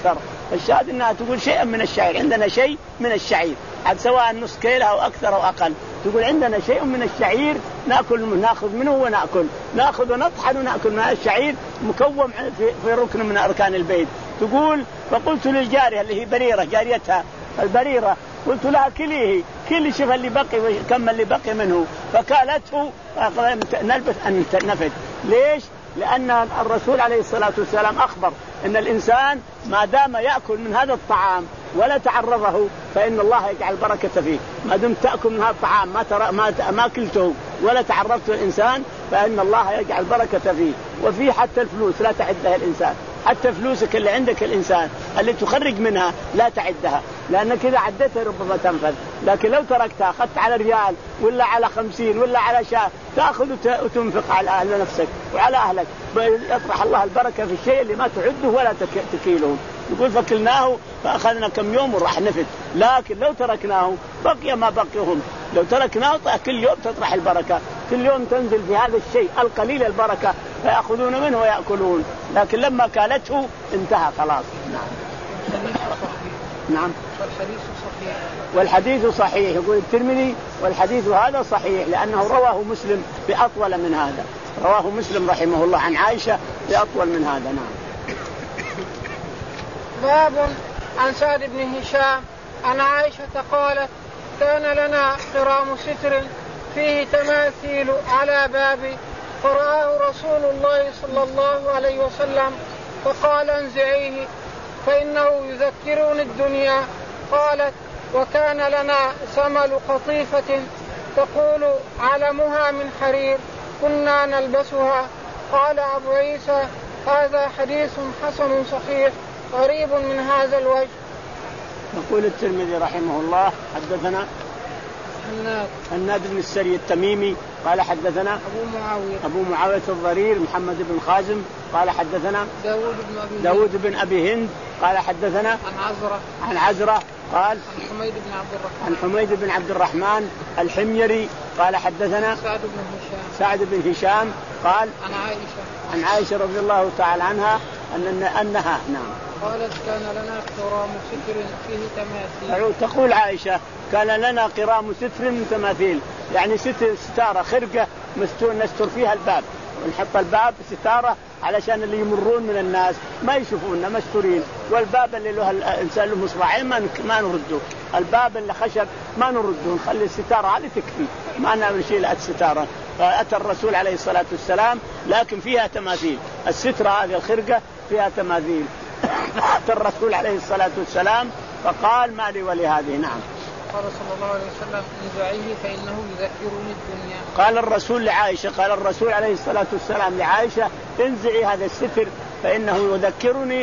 الشاهد أنها تقول شيئا من الشعير، عندنا شيء من الشعير عاد سواء نص كيلة أو أكثر أو أقل، تقول عندنا شيء من الشعير نأكل نأخذ منه ونأكل، نأخذ ونطحن ونأكل من الشعير مكون في ركن من أركان البيت. تقول فقلت للجارية اللي هي بريرة جاريتها البريرة، قلت لها كليه كل شوف اللي بقي كم اللي بقي منه، فكالته نلبس أن نفد. ليش؟ لأن الرسول عليه الصلاة والسلام أخبر أن الإنسان ما دام يأكل من هذا الطعام ولا تعرضه فإن الله يجعل بركة فيه. ما دمت تأكل من هذا الطعام ما ترى ما ما أكلته ولا تعرضت الإنسان فإن الله يجعل بركة فيه. وفي حتى الفلوس لا تعدها الإنسان، حتى فلوسك اللي عندك الإنسان اللي تخرج منها لا تعدها، لأنك إذا عدتها ربما تنفذ. لكن لو تركتها أخذت على ريال ولا على خمسين ولا على شاة تأخذ وتنفق على أهل نفسك وعلى أهلك، يطرح الله البركة في الشيء اللي ما تعده ولا تكيله. يقول فكلناه فأخذنا كم يوم وراح نفد، لكن لو تركناه بقي ما بقيهم. لو تركناه كل يوم تطرح البركة، كل يوم تنزل في هذا الشيء القليل البركة فيأخذون منه ويأكلون. لكن لما كالته انتهى خلاص. نعم. نعم. والحديث صحيح. والحديث صحيح يقول الترمذي والحديث هذا صحيح لأنه رواه مسلم بأطول من هذا، رواه مسلم رحمه الله عن عائشة بأطول من هذا. نعم. باب عن سعد بن هشام عن عائشة قالت كان لنا قرام ستر فيه تماثيل على بابي فرآه رسول الله صلى الله عليه وسلم فقال انزعيه فإنه يذكرني الدنيا. قالت وكان لنا سمل قطيفة تقول علمها من حرير كنا نلبسها. قال أبو عيسى هذا حديث حسن صحيح قريب من هذا الوجه. يقول الترمذي رحمه الله حدثنا الناد الناد بن السري التميمي قال حدثنا أبو معاوية أبو معاوية الضرير محمد بن خازم قال حدثنا داود بن أبي داود بن أبي هند قال حدثنا عن عزرة عن عزرة قال عن حميد بن عبد الرحمن عن حميد بن عبد الرحمن الحميري قال حدثنا سعد بن هشام سعد بن هشام قال عن عائشة عن عائشة رضي الله تعالى عنها أن أنها نعم قالت كان لنا قرام ستر فيه تماثيل. تقول عائشة كان لنا قرام ستر من تماثيل، يعني ستر ستارة خرقة مستور نستر فيها الباب، ونحط الباب ستارة علشان اللي يمرون من الناس ما يشوفوننا مستورين، والباب اللي له الإنسان له مصراعين ما ما نرده، الباب اللي خشب ما نرده، نخلي الستارة هذه تكفي ما نعمل شيء لا الستارة. فأتى الرسول عليه الصلاة والسلام لكن فيها تماثيل، السترة هذه الخرقة فيها تماثيل. أتى الرسول عليه الصلاة والسلام فقال ما لي ولهذه. نعم. قال صلى الله عليه وسلم انزعيه فإنه يذكرني الدنيا. قال الرسول لعائشة قال الرسول عليه الصلاة والسلام لعائشة انزعي هذا الستر فإنه يذكرني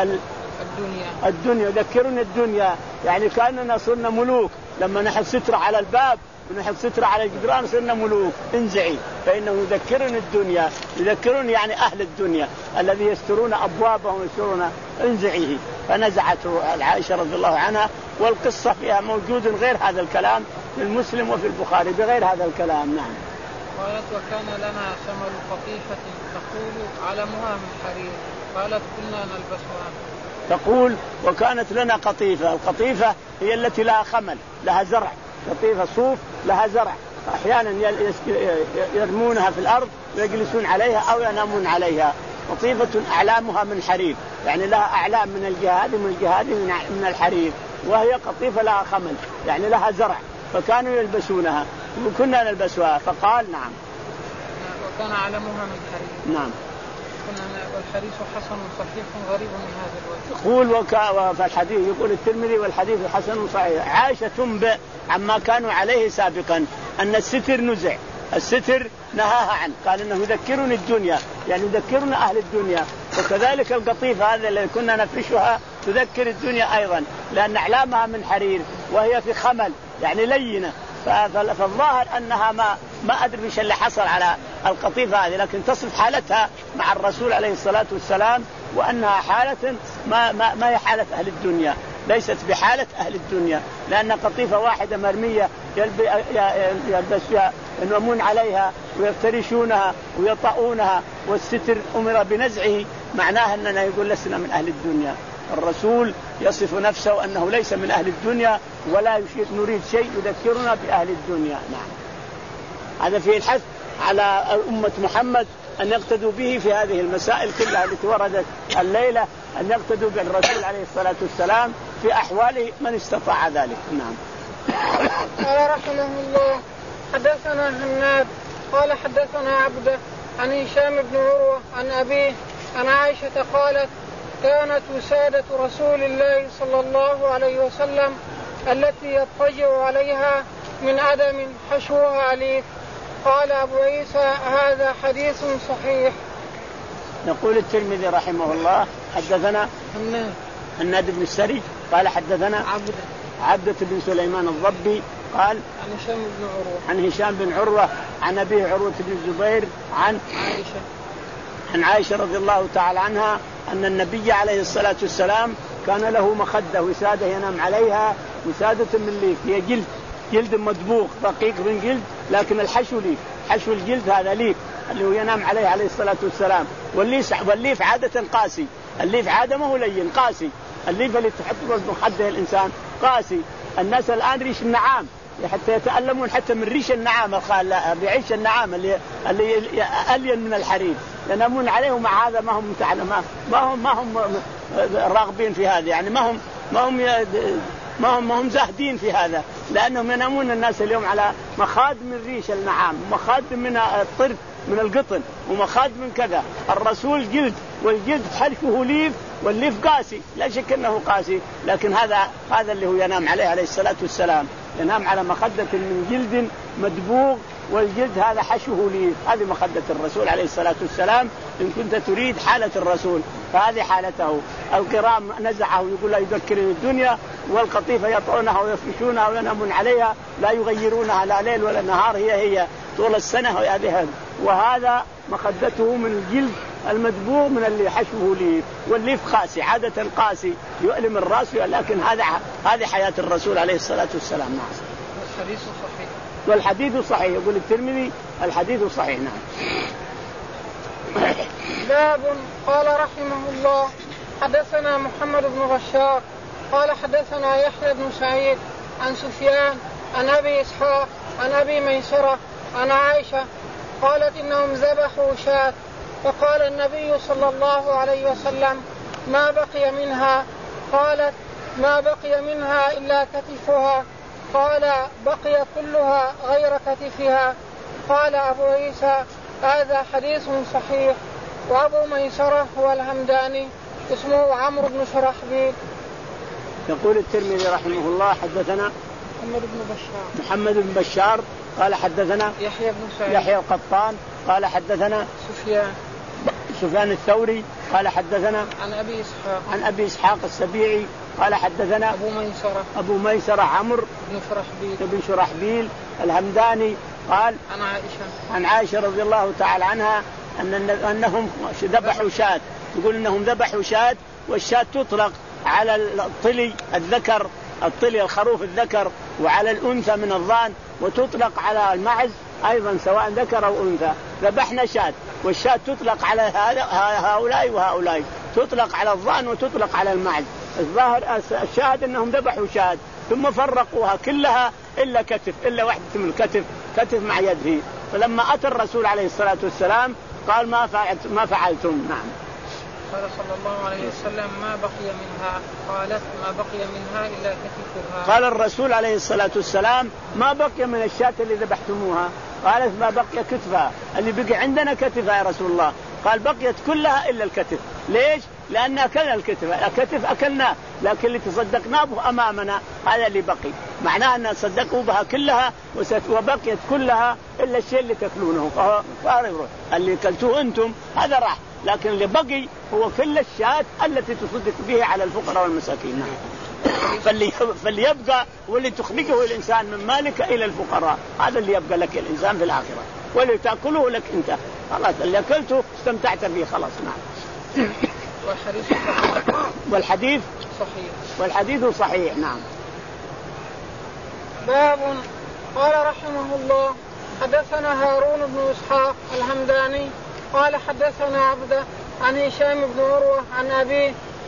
الدنيا الدنيا يذكرني الدنيا، يعني كأننا صرنا ملوك لما نحط سترة على الباب ونحط سترة على الجدران صرنا ملوك. انزعي فإنه يذكرني الدنيا، يذكرني يعني أهل الدنيا الذي يسترون أبوابهم ويسترون. انزعيه فنزعته العائشة رضي الله عنها. والقصة فيها موجود غير هذا الكلام في المسلم وفي البخاري بغير هذا الكلام. نعم. قالت وكان لنا سمل قطيفة تقول علمها من حرير قالت كنا نلبسها. تقول وكانت لنا قطيفة، القطيفة هي التي لها خمل لها زرع، قطيفة صوف لها زرع، أحيانا يرمونها في الأرض ويجلسون عليها أو ينامون عليها. قطيفة أعلامها من حرير، يعني لها أعلام من الجهاد ومن الجهاد من الحرير، وهي قطيفة لها خمل يعني لها زرع، فكانوا يلبسونها وكنا نلبسها. فقال نعم وكان علمها من حرير. نعم. والحديث حسن صحيح غريب من هذا الوجه. يقول وكا في الحديث يقول الترمذي والحديث حسن صحيح. عائشة تنبئ عما كانوا عليه سابقا أن الستر نزع، الستر نهاها عنه، قال إنه يذكرني الدنيا يعني يذكرنا أهل الدنيا. وكذلك القطيفة هذا اللي كنا نفرشها تذكر الدنيا أيضا لأن أعلامها من حرير وهي في خمل يعني لينة. فالظاهر أنها ما ما أدري إيش اللي حصل على القطيفة هذه، لكن تصف حالتها مع الرسول عليه الصلاة والسلام وأنها حالة ما ما ما هي حالة أهل الدنيا، ليست بحالة أهل الدنيا، لأن قطيفة واحدة مرمية يلبسها ينومون عليها ويفترشونها ويطؤونها، والستر أمر بنزعه، معناها أننا يقول لسنا من أهل الدنيا. الرسول يصف نفسه أنه ليس من أهل الدنيا ولا نريد شيء يذكرنا بأهل الدنيا. نعم. هذا فيه الحث على أمة محمد أن يقتدوا به في هذه المسائل كلها التي وردت الليلة، أن يقتدوا بالرسول عليه الصلاة والسلام في أحواله من استطاع ذلك. نعم. قال رحمه الله حدثنا هناد قال حدثنا عبده عن هشام بن عروة عن أبيه عن عائشة قالت كانت وسادة رسول الله صلى الله عليه وسلم التي يضطجع عليها من عدم حشوها عليف. قال أبو عيسى هذا حديث صحيح. يقول الترمذي رحمه الله حدثنا هناد بن السري قال حدثنا عبده عبدة بن سليمان الضبي قال عن هشام بن عروة عن هشام بن عروة عن أبيه عروة بن الزبير عن عائشة عن عائشة رضي الله تعالى عنها أن النبي عليه الصلاة والسلام كان له مخدة وسادة ينام عليها، وسادة من ليف، هي جلد جلد مدبوغ رقيق من جلد، لكن الحشو ليف، حشو الجلد هذا ليف اللي هو ينام عليه عليه الصلاة والسلام. والليف والليف عادة قاسي، الليف عادة ما هو لين قاسي، الليف اللي تحط مخده الإنسان قاسي. الناس الآن ريش النعام حتى يتألمون حتى من ريش النعام الخال بعيش النعام اللي اللي ألين من الحرير ينامون عليه، ومع هذا ما هم ما ما هم ما هم راغبين في هذا، يعني ما هم ما هم ما هم ما هم زاهدين في هذا، لأنهم ينامون الناس اليوم على مخاد من ريش النعام، مخاد من الطرف من القطن، ومخاد من كذا. الرسول جلد، والجلد حرفه ليف، والليف قاسي، لا شك أنه قاسي، لكن هذا هذا اللي هو ينام عليه عليه الصلاة والسلام، ينام على مخدة من جلد مدبوغ، والجلد هذا حشوه ليف. هذه مخدة الرسول عليه الصلاة والسلام إن كنت تريد حالة الرسول، فهذه حالته. القرام نزعه يقول لا يذكرني الدنيا، والقطيفة يطعونها ويفرشونها وينامون عليها لا يغيرونها لا ليل ولا نهار، هي هي طول السنة هذه. وهذا مخدته من الجلد المدبوغ من اللي حشوه ليف، والليف قاسي عادة قاسي يؤلم الرأس، لكن هذا هذه حياة الرسول عليه الصلاة والسلام. نعم. الحديث صحيح. والحديث صحيح، يقول الترمذي الحديث صحيح. نعم. باب. قال رحمه الله حدثنا محمد بن بشار قال حدثنا يحيى بن سعيد عن سفيان عن أبي إسحاق عن أبي ميسرة عن عائشة قالت إنهم ذبحوا شاة، فقال النبي صلى الله عليه وسلم ما بقي منها؟ قالت ما بقي منها إلا كتفها. قال بقي كلها غير كتفها. قال أبو عيسى هذا حديث صحيح. وأبو ميسرة هو الهمداني اسمه عمرو بن شرحبيل. يقول الترمذي رحمه الله حدثنا محمد بن بشار محمد بن بشار قال حدثنا يحيى بن سعيد يحيى القطان قال حدثنا سفيان سفيان الثوري قال حدثنا عن أبي إسحاق عن أبي إسحاق السبيعي قال حدثنا أبو ميسرة أبو ميسرة عمرو بن شرحبيل بن شرحبيل الهمداني قال عن عائشة عن عائشة رضي الله تعالى عنها أن أنهم ذبحوا شاة، يقول أنهم ذبحوا شاة، والشاة تطلق على الطلي الذكر، الطلي الخروف الذكر، وعلى الأنثى من الضان، وتطلق على المعز أيضا سواء ذكر أو أنثى. ذبحنا شاة، والشاة تطلق على هؤلاء وهؤلاء، تطلق على الضان وتطلق على المعز. الظاهر الشاهد أنهم ذبحوا شاة ثم فرقوها كلها إلا كتف، إلا واحدة من الكتف، كتف مع يده. فلما أتى الرسول عليه الصلاة والسلام قال ما فعلت ما فعلتم. نعم. قال صلى الله عليه وسلم ما بقي منها؟ قالت ما بقي منها إلا كتفها. قال الرسول عليه الصلاة والسلام ما بقي من الشاة اللي ذبحتموها؟ قالت ما بقي كتفها، اللي بقي عندنا كتفها يا رسول الله. قال بقيت كلها إلا الكتف. ليش؟ لأن أكلنا الكتف، الكتف أكلناه، لكن اللي تصدقنا به أمامنا هذا اللي بقي، معناه أن صدقوا بها كلها وبقيت كلها إلا الشيء اللي تأكلونه، فهو اللي كلتوه أنتم هذا راح، لكن اللي بقي هو كل الشاة التي تصدق به على الفقراء والمساكين. فاللي فاللي يبقى واللي تخرجه الإنسان من مالك إلى الفقراء، هذا اللي يبقى لك الإنسان في الآخرة، واللي تأكله لك أنت خلاص، اللي أكلته استمتعت به خلاص. نعم. والحديث صحيح. والحديث صحيح. والحديث صحيح. نعم. باب. قال رحمه الله حدثنا هارون بن إسحاق الهمداني قال حدثنا عبده عن هشام بن عروة عن أبيه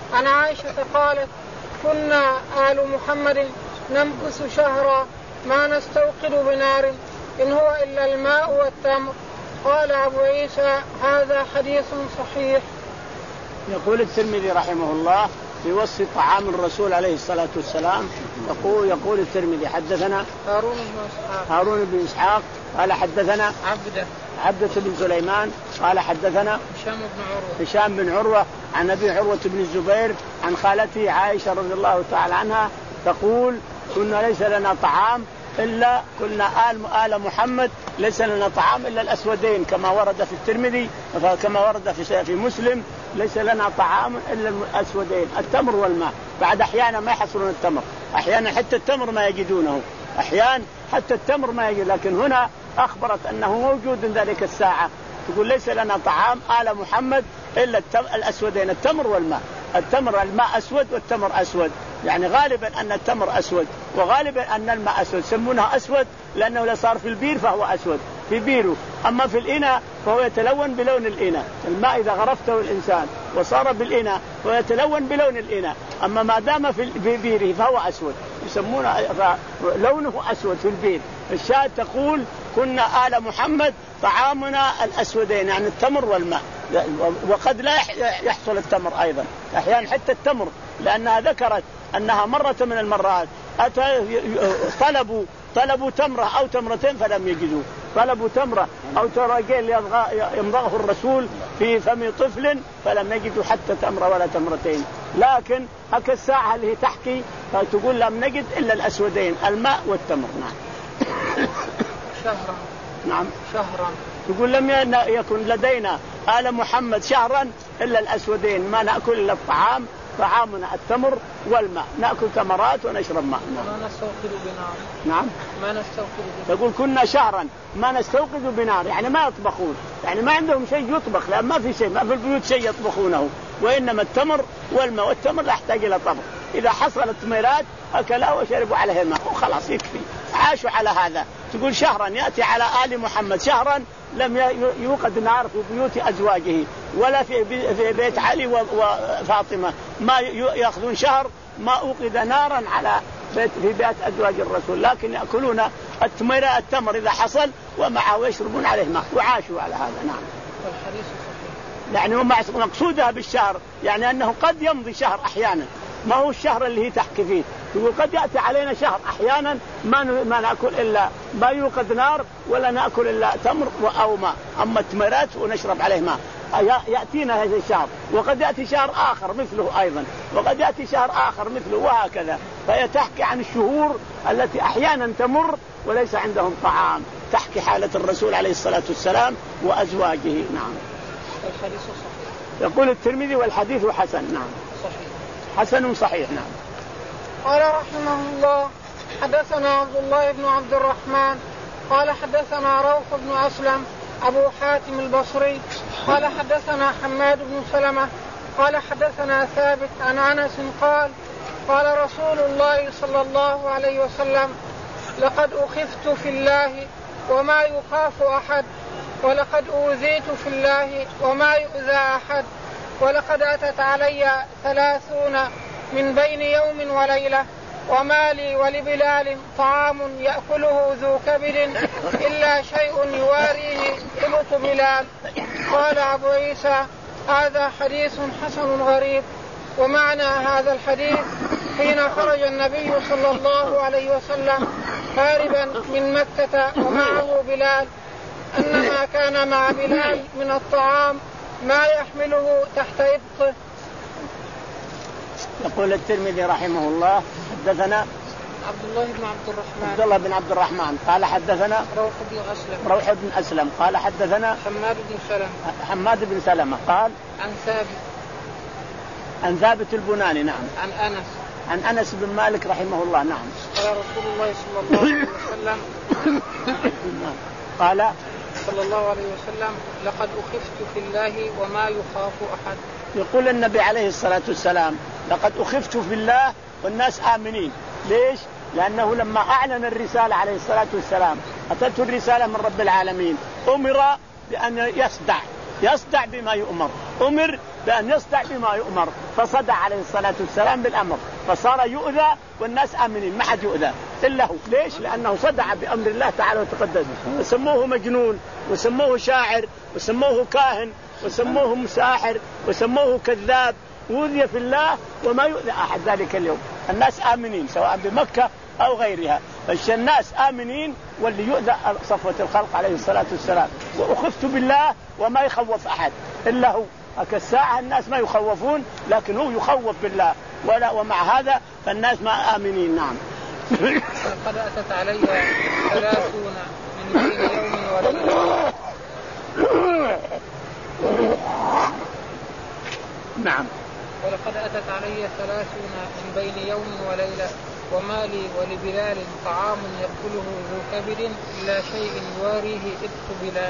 عن عائشة قالت كنا آل محمد نمكث شهرا ما نستوقد بنار إن هو إلا الماء والتمر. قال أبو عيسى هذا حديث صحيح. يقول الترمذي رحمه الله في وصف طعام الرسول عليه الصلاة والسلام يقول, يقول الترمذي حدثنا هارون بن إسحاق هارون بن إسحاق قال حدثنا عبده عبدة بن سليمان قال حدثنا هشام بن عروة هشام بن عروة عن أبي عروة بن الزبير عن خالته عائشة رضي الله تعالى عنها تقول كنا ليس لنا طعام إلا كنا آل آل محمد ليس لنا طعام إلا الأسودين كما ورد في الترمذي كما ورد في في مسلم ليس لنا طعام إلا الأسودين التمر والماء. بعد أحيانا ما يحصلون التمر أحيانا حتى التمر ما يجدونه أحيانا حتى التمر ما يجد لكن هنا أخبرت أنه موجود ذلك الساعة تقول ليس لنا طعام آل محمد إلا الأسودين التمر والماء. التمر الماء أسود والتمر أسود يعني غالبا أن التمر أسود وغالبا أن الماء أسود سمونها أسود لأنه إذا صار في البير فهو أسود في بيره أما في الإناء فهو يتلون بلون الإناء. الماء إذا غرفته الإنسان وصار بالإناء فهو يتلون بلون الإناء أما ما دام في بيره فهو أسود يسمونه لونه أسود في البير. الشاهد تقول كنا آل محمد طعامنا الأسودين يعني التمر والماء وقد لا يحصل التمر أيضا أحيانا حتى التمر لأنها ذكرت أنها مرة من المرات أتى طلبوا طلبوا تمرة أو تمرتين فلم يجدوا طلبوا تمرة أو تراجيل يمضغه الرسول في فم طفل فلم يجدوا حتى تمرة ولا تمرتين. لكن هك الساعة اللي تحكي فتقول لم نجد إلا الأسودين الماء والتمر. نعم شهرا نعم شهرا تقول لم يكن لدينا آل محمد شهرا إلا الأسودين ما نأكل إلا الطعام طعامنا التمر والماء نأكل تمرات ونشرب ماء. ما نستوقد بنار. نعم ما نستوقد بنار. تقول كنا شهرا ما نستوقد بنار يعني ما يطبخون يعني ما عندهم شيء يطبخ لأن ما في شيء ما في البيوت شيء يطبخونه وإنما التمر والماء والتمر لا يحتاج إلى طبخ إذا حصلت تمرات أكلها وشربوا عليها الماء وخلاص يكفي عاشوا على هذا. تقول شهرا يأتي على آل محمد شهرا لم يوقد نار في بيوت أزواجه ولا في في بيت علي وفاطمة ما يأخذون شهر ما أوقد نارا على بيت في بيت أزواج الرسول لكن يأكلون التمر التمر إذا حصل ومعه يشربون عليه ماء وعاشوا على هذا. نعم يعني هم مقصودها بالشهر يعني أنه قد يمضي شهر أحيانا ما هو الشهر اللي هي تحكي فيه. يقول قد يأتي علينا شهر أحيانا ما ما نأكل إلا ما يوقد نار ولا نأكل إلا تمر أو ماء أما التمرات ونشرب عليه ماء يأتينا هذا الشهر وقد يأتي شهر آخر مثله أيضا وقد يأتي شهر آخر مثله وهكذا. فهي تحكي عن الشهور التي أحيانا تمر وليس عندهم طعام تحكي حالة الرسول عليه الصلاة والسلام وأزواجه. نعم الحديث صحيح. يقول الترمذي والحديث حسن. نعم صحيح حسن صحيح. نعم. قال رحمه الله حدثنا عبد الله بن عبد الرحمن قال حدثنا روح بن أسلم أبو حاتم البصري قال حدثنا حماد بن سلمة قال حدثنا ثابت عن أنس قال قال رسول الله صلى الله عليه وسلم لقد أخفت في الله وما يخاف أحد ولقد أوذيت في الله وما يؤذى أحد ولقد أتت علي ثلاثون من بين يوم وليلة وما لي ولبلال طعام يأكله ذو كبد إلا شيء يواريه إبط بلال. قال أبو عيسى هذا حديث حسن غريب. ومعنى هذا الحديث حين خرج النبي صلى الله عليه وسلم هاربا من مكة ومعه بلال أنما كان مع بلال من الطعام ما يحمله تحت إبطه. يقول الترمذي رحمه الله حدثنا عبد الله بن عبد الرحمن عبد الله بن عبد الرحمن قال حدثنا روح بن أسلم روح بن أسلم قال حدثنا حماد بن سلمة حماد بن سلمة قال عن ثابت عن ثابت البناني. نعم عن أنس عن أنس بن مالك رحمه الله. نعم قال رسول الله صلى الله عليه وسلم قال صلى الله عليه وسلم لقد أخفت في الله وما يخاف أحد. يقول النبي عليه الصلاة والسلام لقد أخفت في الله والناس آمنين. ليش؟ لأنه لما أعلن الرسالة عليه الصلاة والسلام أتته الرسالة من رب العالمين أمر بأن يصدع يصدع بما يؤمر. أمر بأن يصدع بما يؤمر، فصدع عليه الصلاة والسلام بالأمر، فصار يؤذى والناس آمنين، ما حد يؤذى إلا هو. ليش؟ لأنه صدع بأمر الله تعالى وتقدس. وسموه مجنون، وسموه شاعر، وسموه كاهن، وسموه مساحر، وسموه كذاب، وذي في الله وما يؤذى أحد ذلك اليوم. الناس آمنين سواء بمكة أو غيرها، فالناس آمنين، واللي يؤذى صفوة الخلق عليه الصلاة والسلام. وأخفت بالله وما يخوف أحد إلا هو. الساعة الناس ما يخوفون، لكن هو يخوف بالله، ولا ومع هذا فالناس ما آمنين. نعم. قد أتت علي ثلاثون من بين يوم وليلة. نعم. ولقد أتت علي ثلاثون من بين يوم وليلة، وما لي ولبلال طعام يأكله ذو كبد إلا شيء يواريه إبط بلال.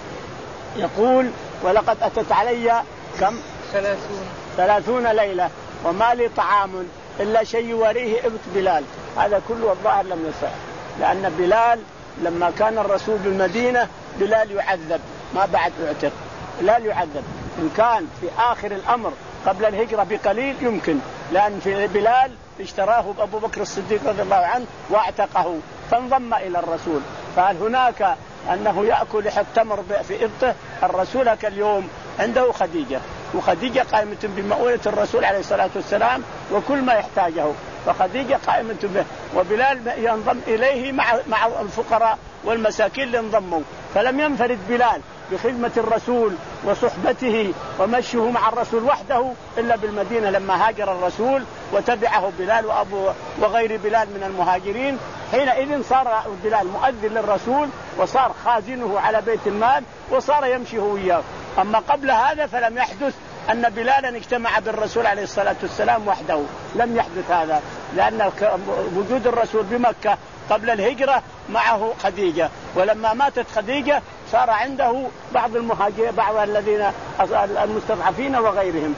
يقول ولقد أتت علي كم؟ ثلاثون ثلاثون ليلة، وما لي طعام إلا شيء يواريه إبط بلال. هذا كله الظاهر لم يصح، لأن بلال لما كان الرسول بالمدينة بلال يعذب، ما بعد اعتق. بلال يعذب إن كان في آخر الأمر قبل الهجرة بقليل يمكن، لأن في بلال اشتراه أبو بكر الصديق رضي الله عنه واعتقه فانضم إلى الرسول. فهل هناك أنه يأكل يحط تمر في إبطه؟ الرسول كاليوم عنده خديجة، وخديجة قائمة بمؤونة الرسول عليه الصلاة والسلام وكل ما يحتاجه، فخديجة قائمة به، وبلال ينضم إليه مع مع الفقراء والمساكين اللي انضموا. فلم ينفرد بلال بخدمة الرسول وصحبته ومشيه مع الرسول وحده إلا بالمدينة لما هاجر الرسول وتبعه بلال وأبو وغير بلال من المهاجرين. حينئذ صار بلال مؤذن للرسول، وصار خازنه على بيت المال، وصار يمشي هو وياه. أما قبل هذا فلم يحدث أن بلالا اجتمع بالرسول عليه الصلاة والسلام وحده، لم يحدث هذا، لأن وجود الرسول بمكة قبل الهجرة معه خديجة، ولما ماتت خديجة صار عنده بعض المهاجرين، بعض الذين المستضعفين وغيرهم،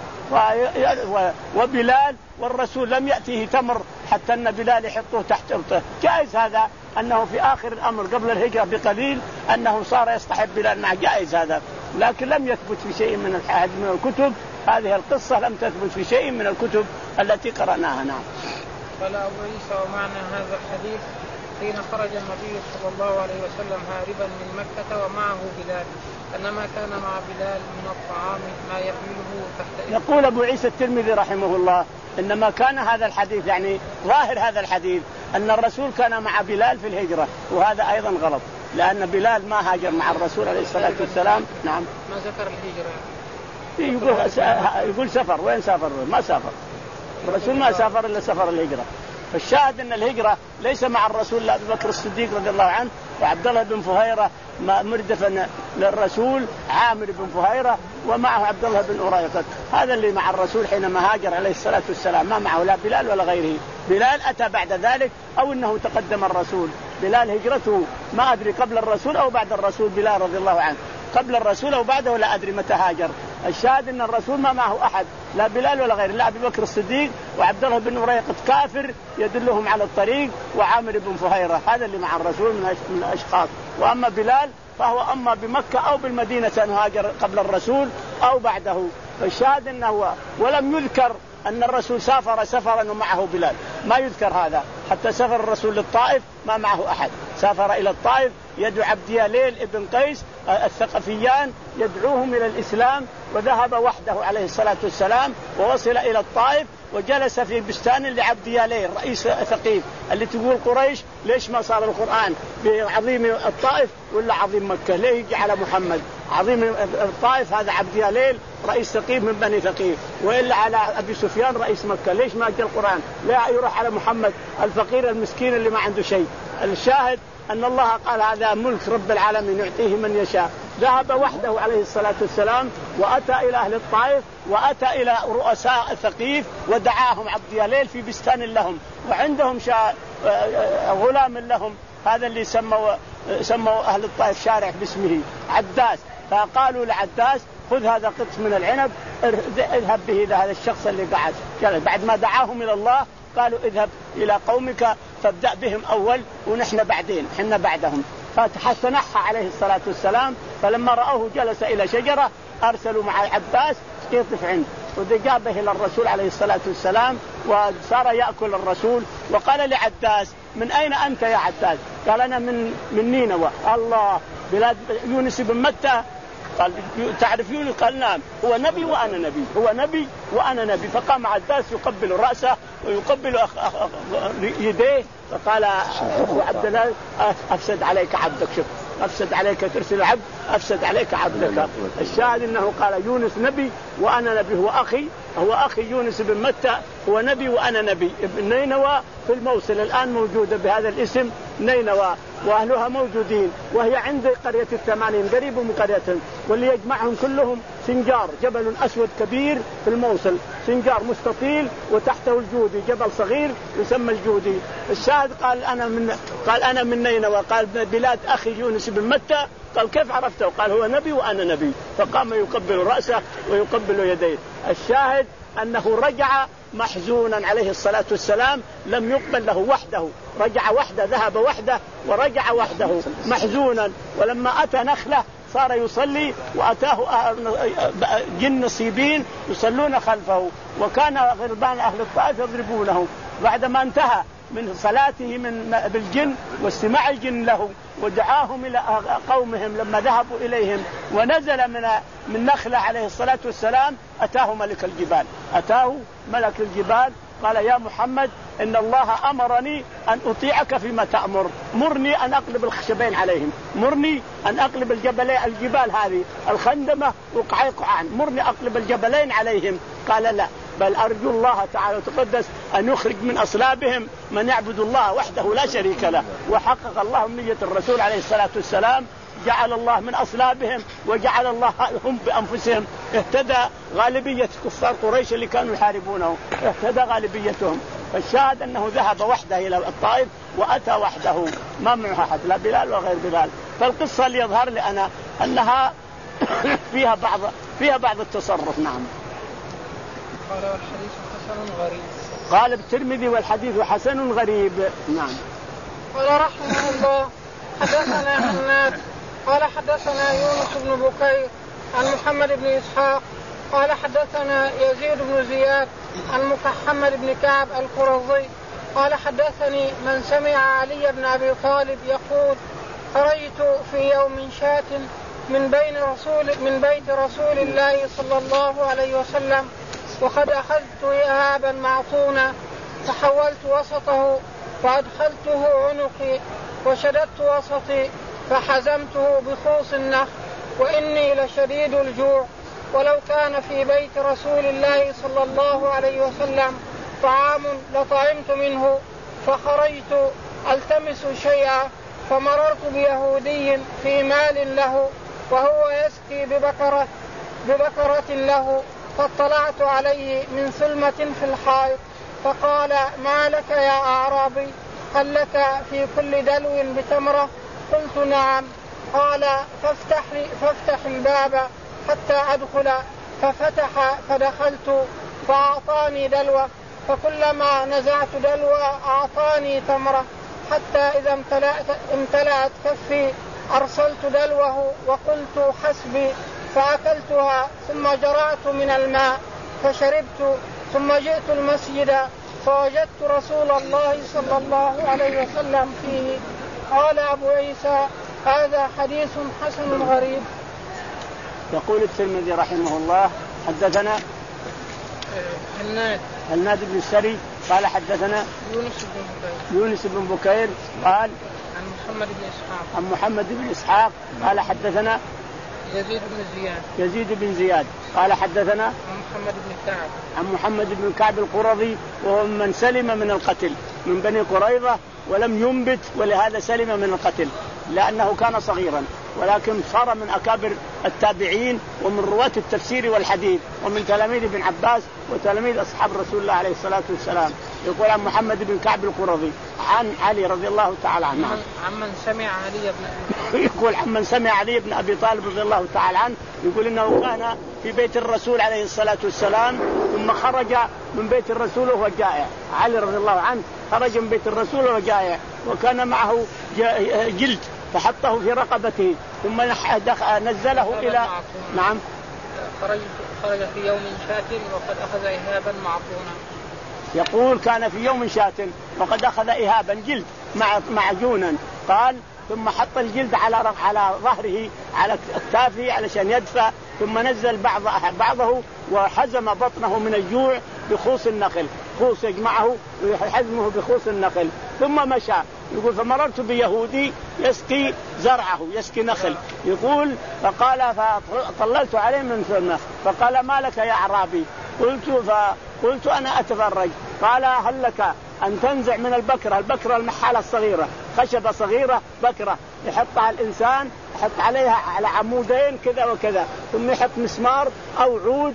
وبلال والرسول لم يأتيه تمر حتى أن بلال يحطه تحت إبطه. جائز هذا أنه في آخر الأمر قبل الهجرة بقليل أنه صار يصطحب بلال معه، جائز هذا، لكن لم يثبت في شيء من الحديث من الكتب. هذه القصة لم تثبت في شيء من الكتب التي قرأناها. نعم. قال أبو عيسى ومعنى هذا الحديث حين خرج النبي صلى الله عليه وسلم هاربا من مكة ومعه بلال، أنما كان مع بلال من الطعام ما يحمله تحت. يقول أبو عيسى الترمذي رحمه الله إنما كان هذا الحديث، يعني ظاهر هذا الحديث أن الرسول كان مع بلال في الهجرة، وهذا أيضا غلط، لأن بلال ما هاجر مع الرسول عليه الصلاة والسلام. نعم. ما ذكر الهجرة. يقول يقول سفر، وين سافر؟ ما سافر الرسول، ما سافر إلا سفر الهجرة. فالشاهد أن الهجرة ليس مع الرسول أبو بكر الصديق رضي الله عنه وعبد الله بن فهيرة مردفا للرسول، عامر بن فهيرة، ومعه عبد الله بن أريقط. هذا اللي مع الرسول حينما هاجر عليه الصلاة والسلام، ما معه لا بلال ولا غيره. بلال أتى بعد ذلك أو أنه تقدم الرسول. بلال هجرته ما أدري قبل الرسول أو بعد الرسول، بلال رضي الله عنه قبل الرسول أو بعده ولا أدري متى هاجر. الشاهد أن الرسول ما معه أحد لا بلال ولا غيره، لا أبي بكر الصديق وعبد الله بن أريقط كافر يدلهم على الطريق، وعامر بن فهيرة، هذا اللي مع الرسول من الأشخاص. وأما بلال فهو أما بمكة أو بالمدينة هاجر قبل الرسول أو بعده. فالشاهد أنه ولم يذكر أن الرسول سافر سفرا ومعه بلال، ما يذكر هذا. حتى سافر الرسول للطائف ما معه أحد، سافر إلى الطائف يدعو عبد ياليل ابن قيس الثقفيان يدعوهم إلى الإسلام، وذهب وحده عليه الصلاة والسلام ووصل إلى الطائف وجلس في بستان لعبد ياليل رئيس ثقيف، اللي تقول قريش ليش ما صار القرآن بعظيم الطائف ولا عظيم مكة؟ ليه يجي على محمد عظيم الطائف؟ هذا عبد ياليل رئيس ثقيف من بني ثقيف، وإلا على أبي سفيان رئيس مكة، ليش ما جاء القرآن؟ لا يروح على محمد الفقير المسكين اللي ما عنده شيء. الشاهد أن الله قال هذا ملك رب العالمين يعطيه من يشاء. ذهب وحده عليه الصلاة والسلام وأتى إلى أهل الطائف وأتى إلى رؤساء الثقيف ودعاهم عبد ياليل في بستان لهم، وعندهم شا... غلام لهم، هذا اللي سموا سموا أهل الطائف شارع باسمه عداس. فقالوا لعداس خذ هذا قطف من العنب اذهب به إلى هذا الشخص اللي قعد. بعد ما دعاهم إلى الله قالوا اذهب إلى قومك فابدأ بهم أول ونحن بعدين حنا بعدهم. فتنحى عليه الصلاة والسلام، فلما رأوه جلس إلى شجرة أرسلوا مع عباس يطف عنده. وجابه إلى الرسول عليه الصلاة والسلام وصار يأكل الرسول. وقال لعداس: من أين أنت يا عداس؟ قال: أنا من من نينوى. الله، بلاد يونس بن متى. قال: تعرف يونس؟ قال: نعم، هو نبي وأنا نبي، هو نبي وأنا نبي. فقام عداس يقبل رأسه ويقبل أخ أخ أخ يديه. فقال أبو عبد الله: أفسد عليك عبدك. شوف، أفسد عليك ترسل العبد، أفسد عليك عبدك. الشاهد أنه قال: يونس نبي وأنا نبي. هو أخي، هو أخي يونس بن متى، هو نبي وأنا نبي. نينوى في الموصل الآن موجودة بهذا الاسم نينوى، وأهلها موجودين، وهي عند قرية الثمانين قريب من قريتهم. واللي يجمعهم كلهم سنجار، جبل أسود كبير في الموصل، سنجار مستطيل وتحته الجودي، جبل صغير يسمى الجودي. الشاهد قال: أنا من قال أنا من نينوى. قال: بلاد أخي يونس بن متى. قال: كيف عرفته؟ قال: هو نبي وأنا نبي. فقام يقبل رأسه ويقبل يديه. الشاهد أنه رجع محزونا عليه الصلاة والسلام، لم يقبل له وحده، رجع وحده، ذهب وحده ورجع وحده محزونا. ولما أتى نخلة صار يصلي، وأتاه جن نصيبين يصلون خلفه، وكان غربان أهل الطائف يضربونه. بعدما انتهى من صلاته من بالجن واستماع الجن له ودعاهم إلى قومهم لما ذهبوا إليهم، ونزل من من نخلة عليه الصلاة والسلام، أتاه ملك الجبال، أتاه ملك الجبال قال: يا محمد، إن الله أمرني أن أطيعك فيما تأمر، مرني أن أقلب الخشبين عليهم، مرني أن أقلب الجبلين، الجبال هذه الخندمة وقعقعان، مرني أقلب الجبلين عليهم. قال: لا، بل أرجو الله تعالى وتقدس أن يخرج من أصلابهم من يعبد الله وحده لا شريك له. وحقق الله نية الرسول عليه الصلاة والسلام، جعل الله من أصلابهم، وجعل الله هم بأنفسهم اهتدى غالبية كفار قريش اللي كانوا يحاربونه، اهتدى غالبيتهم. فالشاهد أنه ذهب وحده إلى الطائف وأتى وحده، ما معه أحد، لا بلال وغير بلال. فالقصة اللي يظهر لي أنا أنها فيها بعض فيها بعض التصرف. نعم. قال: والحديث حسن غريب. قال الترمذي: والحديث حسن غريب. نعم. قال رحمه الله: حدثنا حناد قال حدثنا يونس بن بكير عن محمد بن إسحاق قال حدثنا يزيد بن زياد عن محمد بن كعب القرظي قال: حدثني من سمع علي بن أبي طالب يقول: خرجت في يوم شات من بين رسول من بيت رسول الله صلى الله عليه وسلم، وقد أخذت إهابا معطونا، فحولت وسطه فأدخلته عنقي وشددت وسطي فحزمته بخوص النخل، وإني لشديد الجوع، ولو كان في بيت رسول الله صلى الله عليه وسلم طعام لطعمت منه. فخرجت ألتمس شيئا، فمررت بيهودي في مال له وهو يسقي ببقرة, ببقرة له، فاطلعت عليه من ثلمة في الحائط، فقال: ما لك يا أعرابي؟ هل لك في كل دلو بتمرة؟ قلت: نعم. قال: فافتح, فافتح الباب حتى أدخل. ففتح فدخلت فأعطاني دلوة، فكلما نزعت دلوة أعطاني تمرة، حتى إذا امتلأت, امتلأت كفي أرسلت دلوه وقلت: حسبي، فأكلتها، ثم جرعت من الماء فشربت، ثم جئت المسجد فوجدت رسول الله صلى الله عليه وسلم فيه. قال أبو عيسى: هذا حديث حسن غريب. يقول الترمذي رحمه الله: حدثنا هناد هناد بن السري قال: حدثنا يونس بن بكير يونس بن بكير قال: عن محمد بن إسحاق عن محمد بن إسحاق قال: حدثنا يزيد بن زياد يزيد بن زياد قال: حدثنا عن محمد بن كعب عن محمد بن كعب القرظي، وهو من سلم من القتل من بني قريظة ولم ينبت، ولهذا سلم من القتل لأنه كان صغيرا، ولكن صار من أكابر التابعين ومن رواة التفسير والحديث ومن تلاميذ ابن عباس وتلاميذ أصحاب رسول الله عليه الصلاة والسلام. يقول عن محمد بن كعب القرظي عن علي رضي الله تعالى عنه. عمن سمع علي بن يقول عمن سمع علي بن أبي طالب رضي الله تعالى عنه، يقول إنه كان في بيت الرسول عليه الصلاة والسلام، ثم خرج من بيت الرسول وهو جائع. علي رضي الله عنه خرج من بيت الرسول وهو جائع، وكان معه جلد فحطه في رقبته، ثم نزله إلى نعم خرج خرج في يوم شات وقد أخذ إهابا معطونا. يقول كان في يوم شات وقد أخذ إهابا جلد معجونا، قال ثم حط الجلد على على ظهره على أكتافه علشان يدفع، ثم نزل بعض بعضه وحزم بطنه من الجوع بخوص النخل، خوص يجمعه ويحزمه بخوص النخل، ثم مشى. يقول فمررت بيهودي يسقي زرعه يسقي نخل، يقول فقال فطللت عليه من فمه فقال ما لك يا أعرابي؟ قلت فقلت أنا أتفرج. قال هل لك أن تنزع من البكرة، البكرة المحالة الصغيرة، خشبة صغيرة بكرة يحطها الإنسان، يحط عليها على عمودين كذا وكذا، ثم يحط مسمار أو عود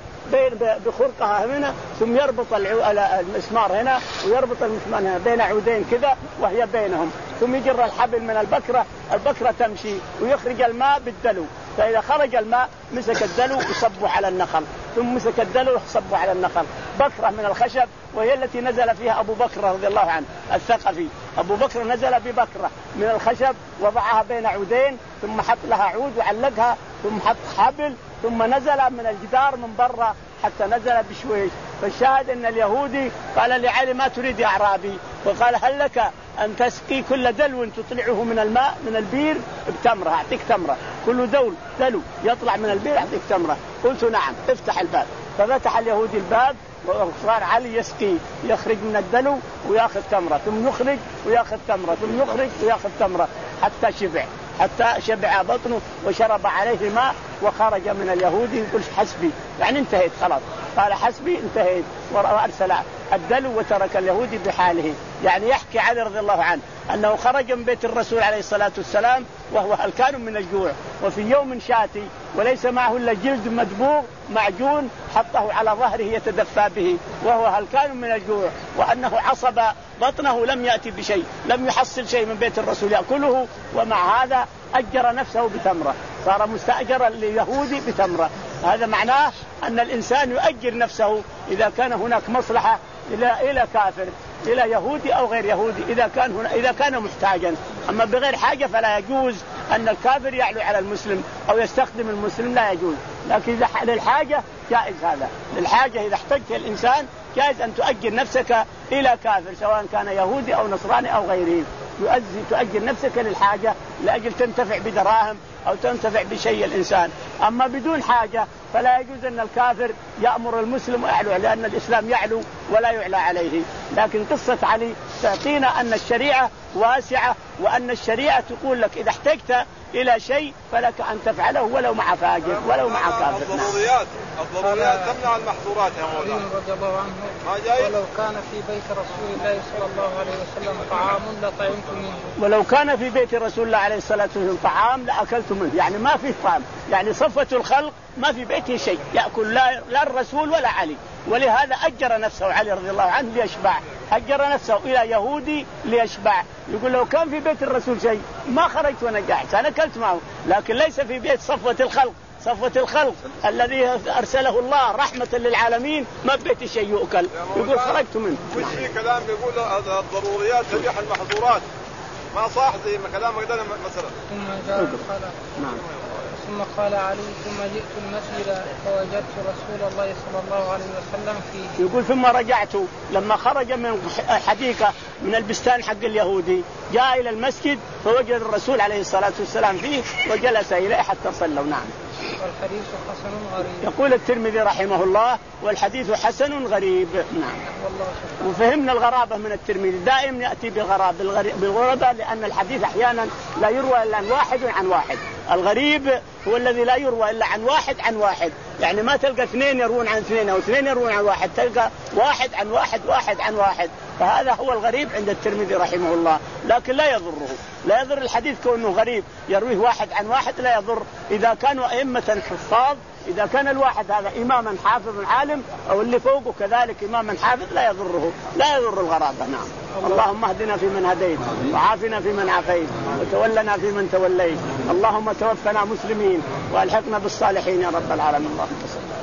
بخرقها هنا، ثم يربط المسمار هنا ويربط المسمار هنا بين عودين كذا وهي بينهم، ثم يجر الحبل من البكرة، البكرة تمشي ويخرج الماء بالدلو، فإذا خرج الماء مسك الدلو وصبه على النخل، ثم مسك الدلو وصبه على النخل. بكرة من الخشب، وهي التي نزل فيها أبو بكر رضي الله عنه الثقفي. أبو بكر نزل ببكرة من الخشب وضعها بين عودين، ثم حط لها عود وعلقها، ثم حط حبل، ثم نزل من الجدار من برا حتى نزل بشويش. فالشاهد أن اليهودي قال لعلي ما تريد يا أعرابي؟ وقال هل لك أن تسقي كل دلو تطلعه من الماء من البير بتمرة، أعطيك تمرة، كل دول دلو يطلع من البير أعطيك تمرة. قلت نعم، افتح الباب. ففتح اليهودي الباب وصار علي يسقي، يخرج من الدلو وياخذ تمرة، ثم يخرج وياخذ تمرة، ثم يخرج وياخذ تمرة حتى شبع، حتى شبع بطنه وشرب عليه ماء وخرج من اليهودي. يقول حسبي، يعني انتهيت خلاص. قال حسبي انتهيت، وأرسل الدلو وترك اليهودي بحاله. يعني يحكي علي رضي الله عنه أنه خرج من بيت الرسول عليه الصلاة والسلام وهو هلكان من الجوع، وفي يوم شاتي وليس معه إلا جلد مدبوغ معجون حطه على ظهره يتدفى به وهو هلكان من الجوع، وأنه عصب بطنه لم يأتي بشيء، لم يحصل شيء من بيت الرسول يأكله، ومع هذا أجر نفسه بتمرة، صار مستأجرا ليهودي بتمرة. هذا معناه أن الإنسان يؤجر نفسه إذا كان هناك مصلحة إلى إلى كافر، إلى يهودي أو غير يهودي، إذا كان هنا إذا كان محتاجا. أما بغير حاجة فلا يجوز أن الكافر يعلو على المسلم أو يستخدم المسلم، لا يجوز. لكن إذا للحاجة جائز، هذا للحاجة إذا احتجت الإنسان جائز أن تؤجر نفسك إلى كافر سواء كان يهودي أو نصراني أو غيره، تؤجر نفسك للحاجة لأجل تنتفع بدراهم أو تنتفع بشيء الإنسان. أما بدون حاجة فلا يجوز أن الكافر يأمر المسلم ويعلو، لأن الإسلام يعلو ولا يعلى عليه. لكن قصة علي تعطينا أن الشريعة واسعة، وأن الشريعة تقول لك إذا احتجت إلى شيء فلك أن تفعله ولو مع فاجر ولو مع كافر. الضروريات الضروريات تمنع المحظورات يا مولانا. رضي الله عنه ولو كان في بيت رسول الله صلى الله عليه وسلم طعام لطعمت منه. ولو كان في بيت رسول الله عليه الصلاة والسلام طعام لأكلت منه، يعني ما في طعام، يعني صفة الخلق ما في بيته شيء يأكل، لا, لا الرسول ولا علي. ولهذا أجر نفسه علي رضي الله عنه ليشبع، أجر نفسه إلى يهودي ليشبع. يقول لو كان في بيت الرسول شيء ما خرجت ونجحت، أنا أكلت معه، لكن ليس في بيت صفوة الخلق، صفوة الخلق الذي أرسله الله رحمة للعالمين ما بيت شيء يؤكل، يقول خرجت منه. وش في كلام يقول الضروريات تبيح المحظورات، ما صح زي ما كلام قدنا مثلا. ثم جاء قال نعم. ثم قال علي ثم جئت المسجد فوجدت رسول الله صلى الله عليه وسلم فيه. يقول ثم رجعت لما خرج من حديقة من البستان حق اليهودي جاء إلى المسجد فوجد الرسول عليه الصلاة والسلام فيه وجلس إليه حتى صلوا. نعم. والحديث حسن غريب. يقول الترمذي رحمه الله والحديث حسن غريب. نعم. وفهمنا الغرابة من الترمذي، دائما يأتي بغراب بالغربة، لأن الحديث أحيانا لا يروى إلا عن واحد عن واحد. الغريب هو الذي لا يروى إلا عن واحد عن واحد، يعني ما تلقى اثنين يروون عن اثنين أو اثنين يروون عن واحد، تلقى واحد عن واحد واحد عن واحد. فهذا هو الغريب عند الترمذي رحمه الله، لكن لا يضره، لا يضر الحديث كونه غريب يرويه واحد عن واحد، لا يضر إذا كانوا أئمة حفاظ، إذا كان الواحد هذا إماما حافظ عالم أو اللي فوقه كذلك إماما حافظ لا يضره، لا يضر الغرابة. نعم. اللهم اهدنا فيمن هديت وعافنا فيمن عافيت وتولنا فيمن توليت، اللهم توفنا مسلمين وألحقنا بالصالحين يا رب العالمين. اللهم صل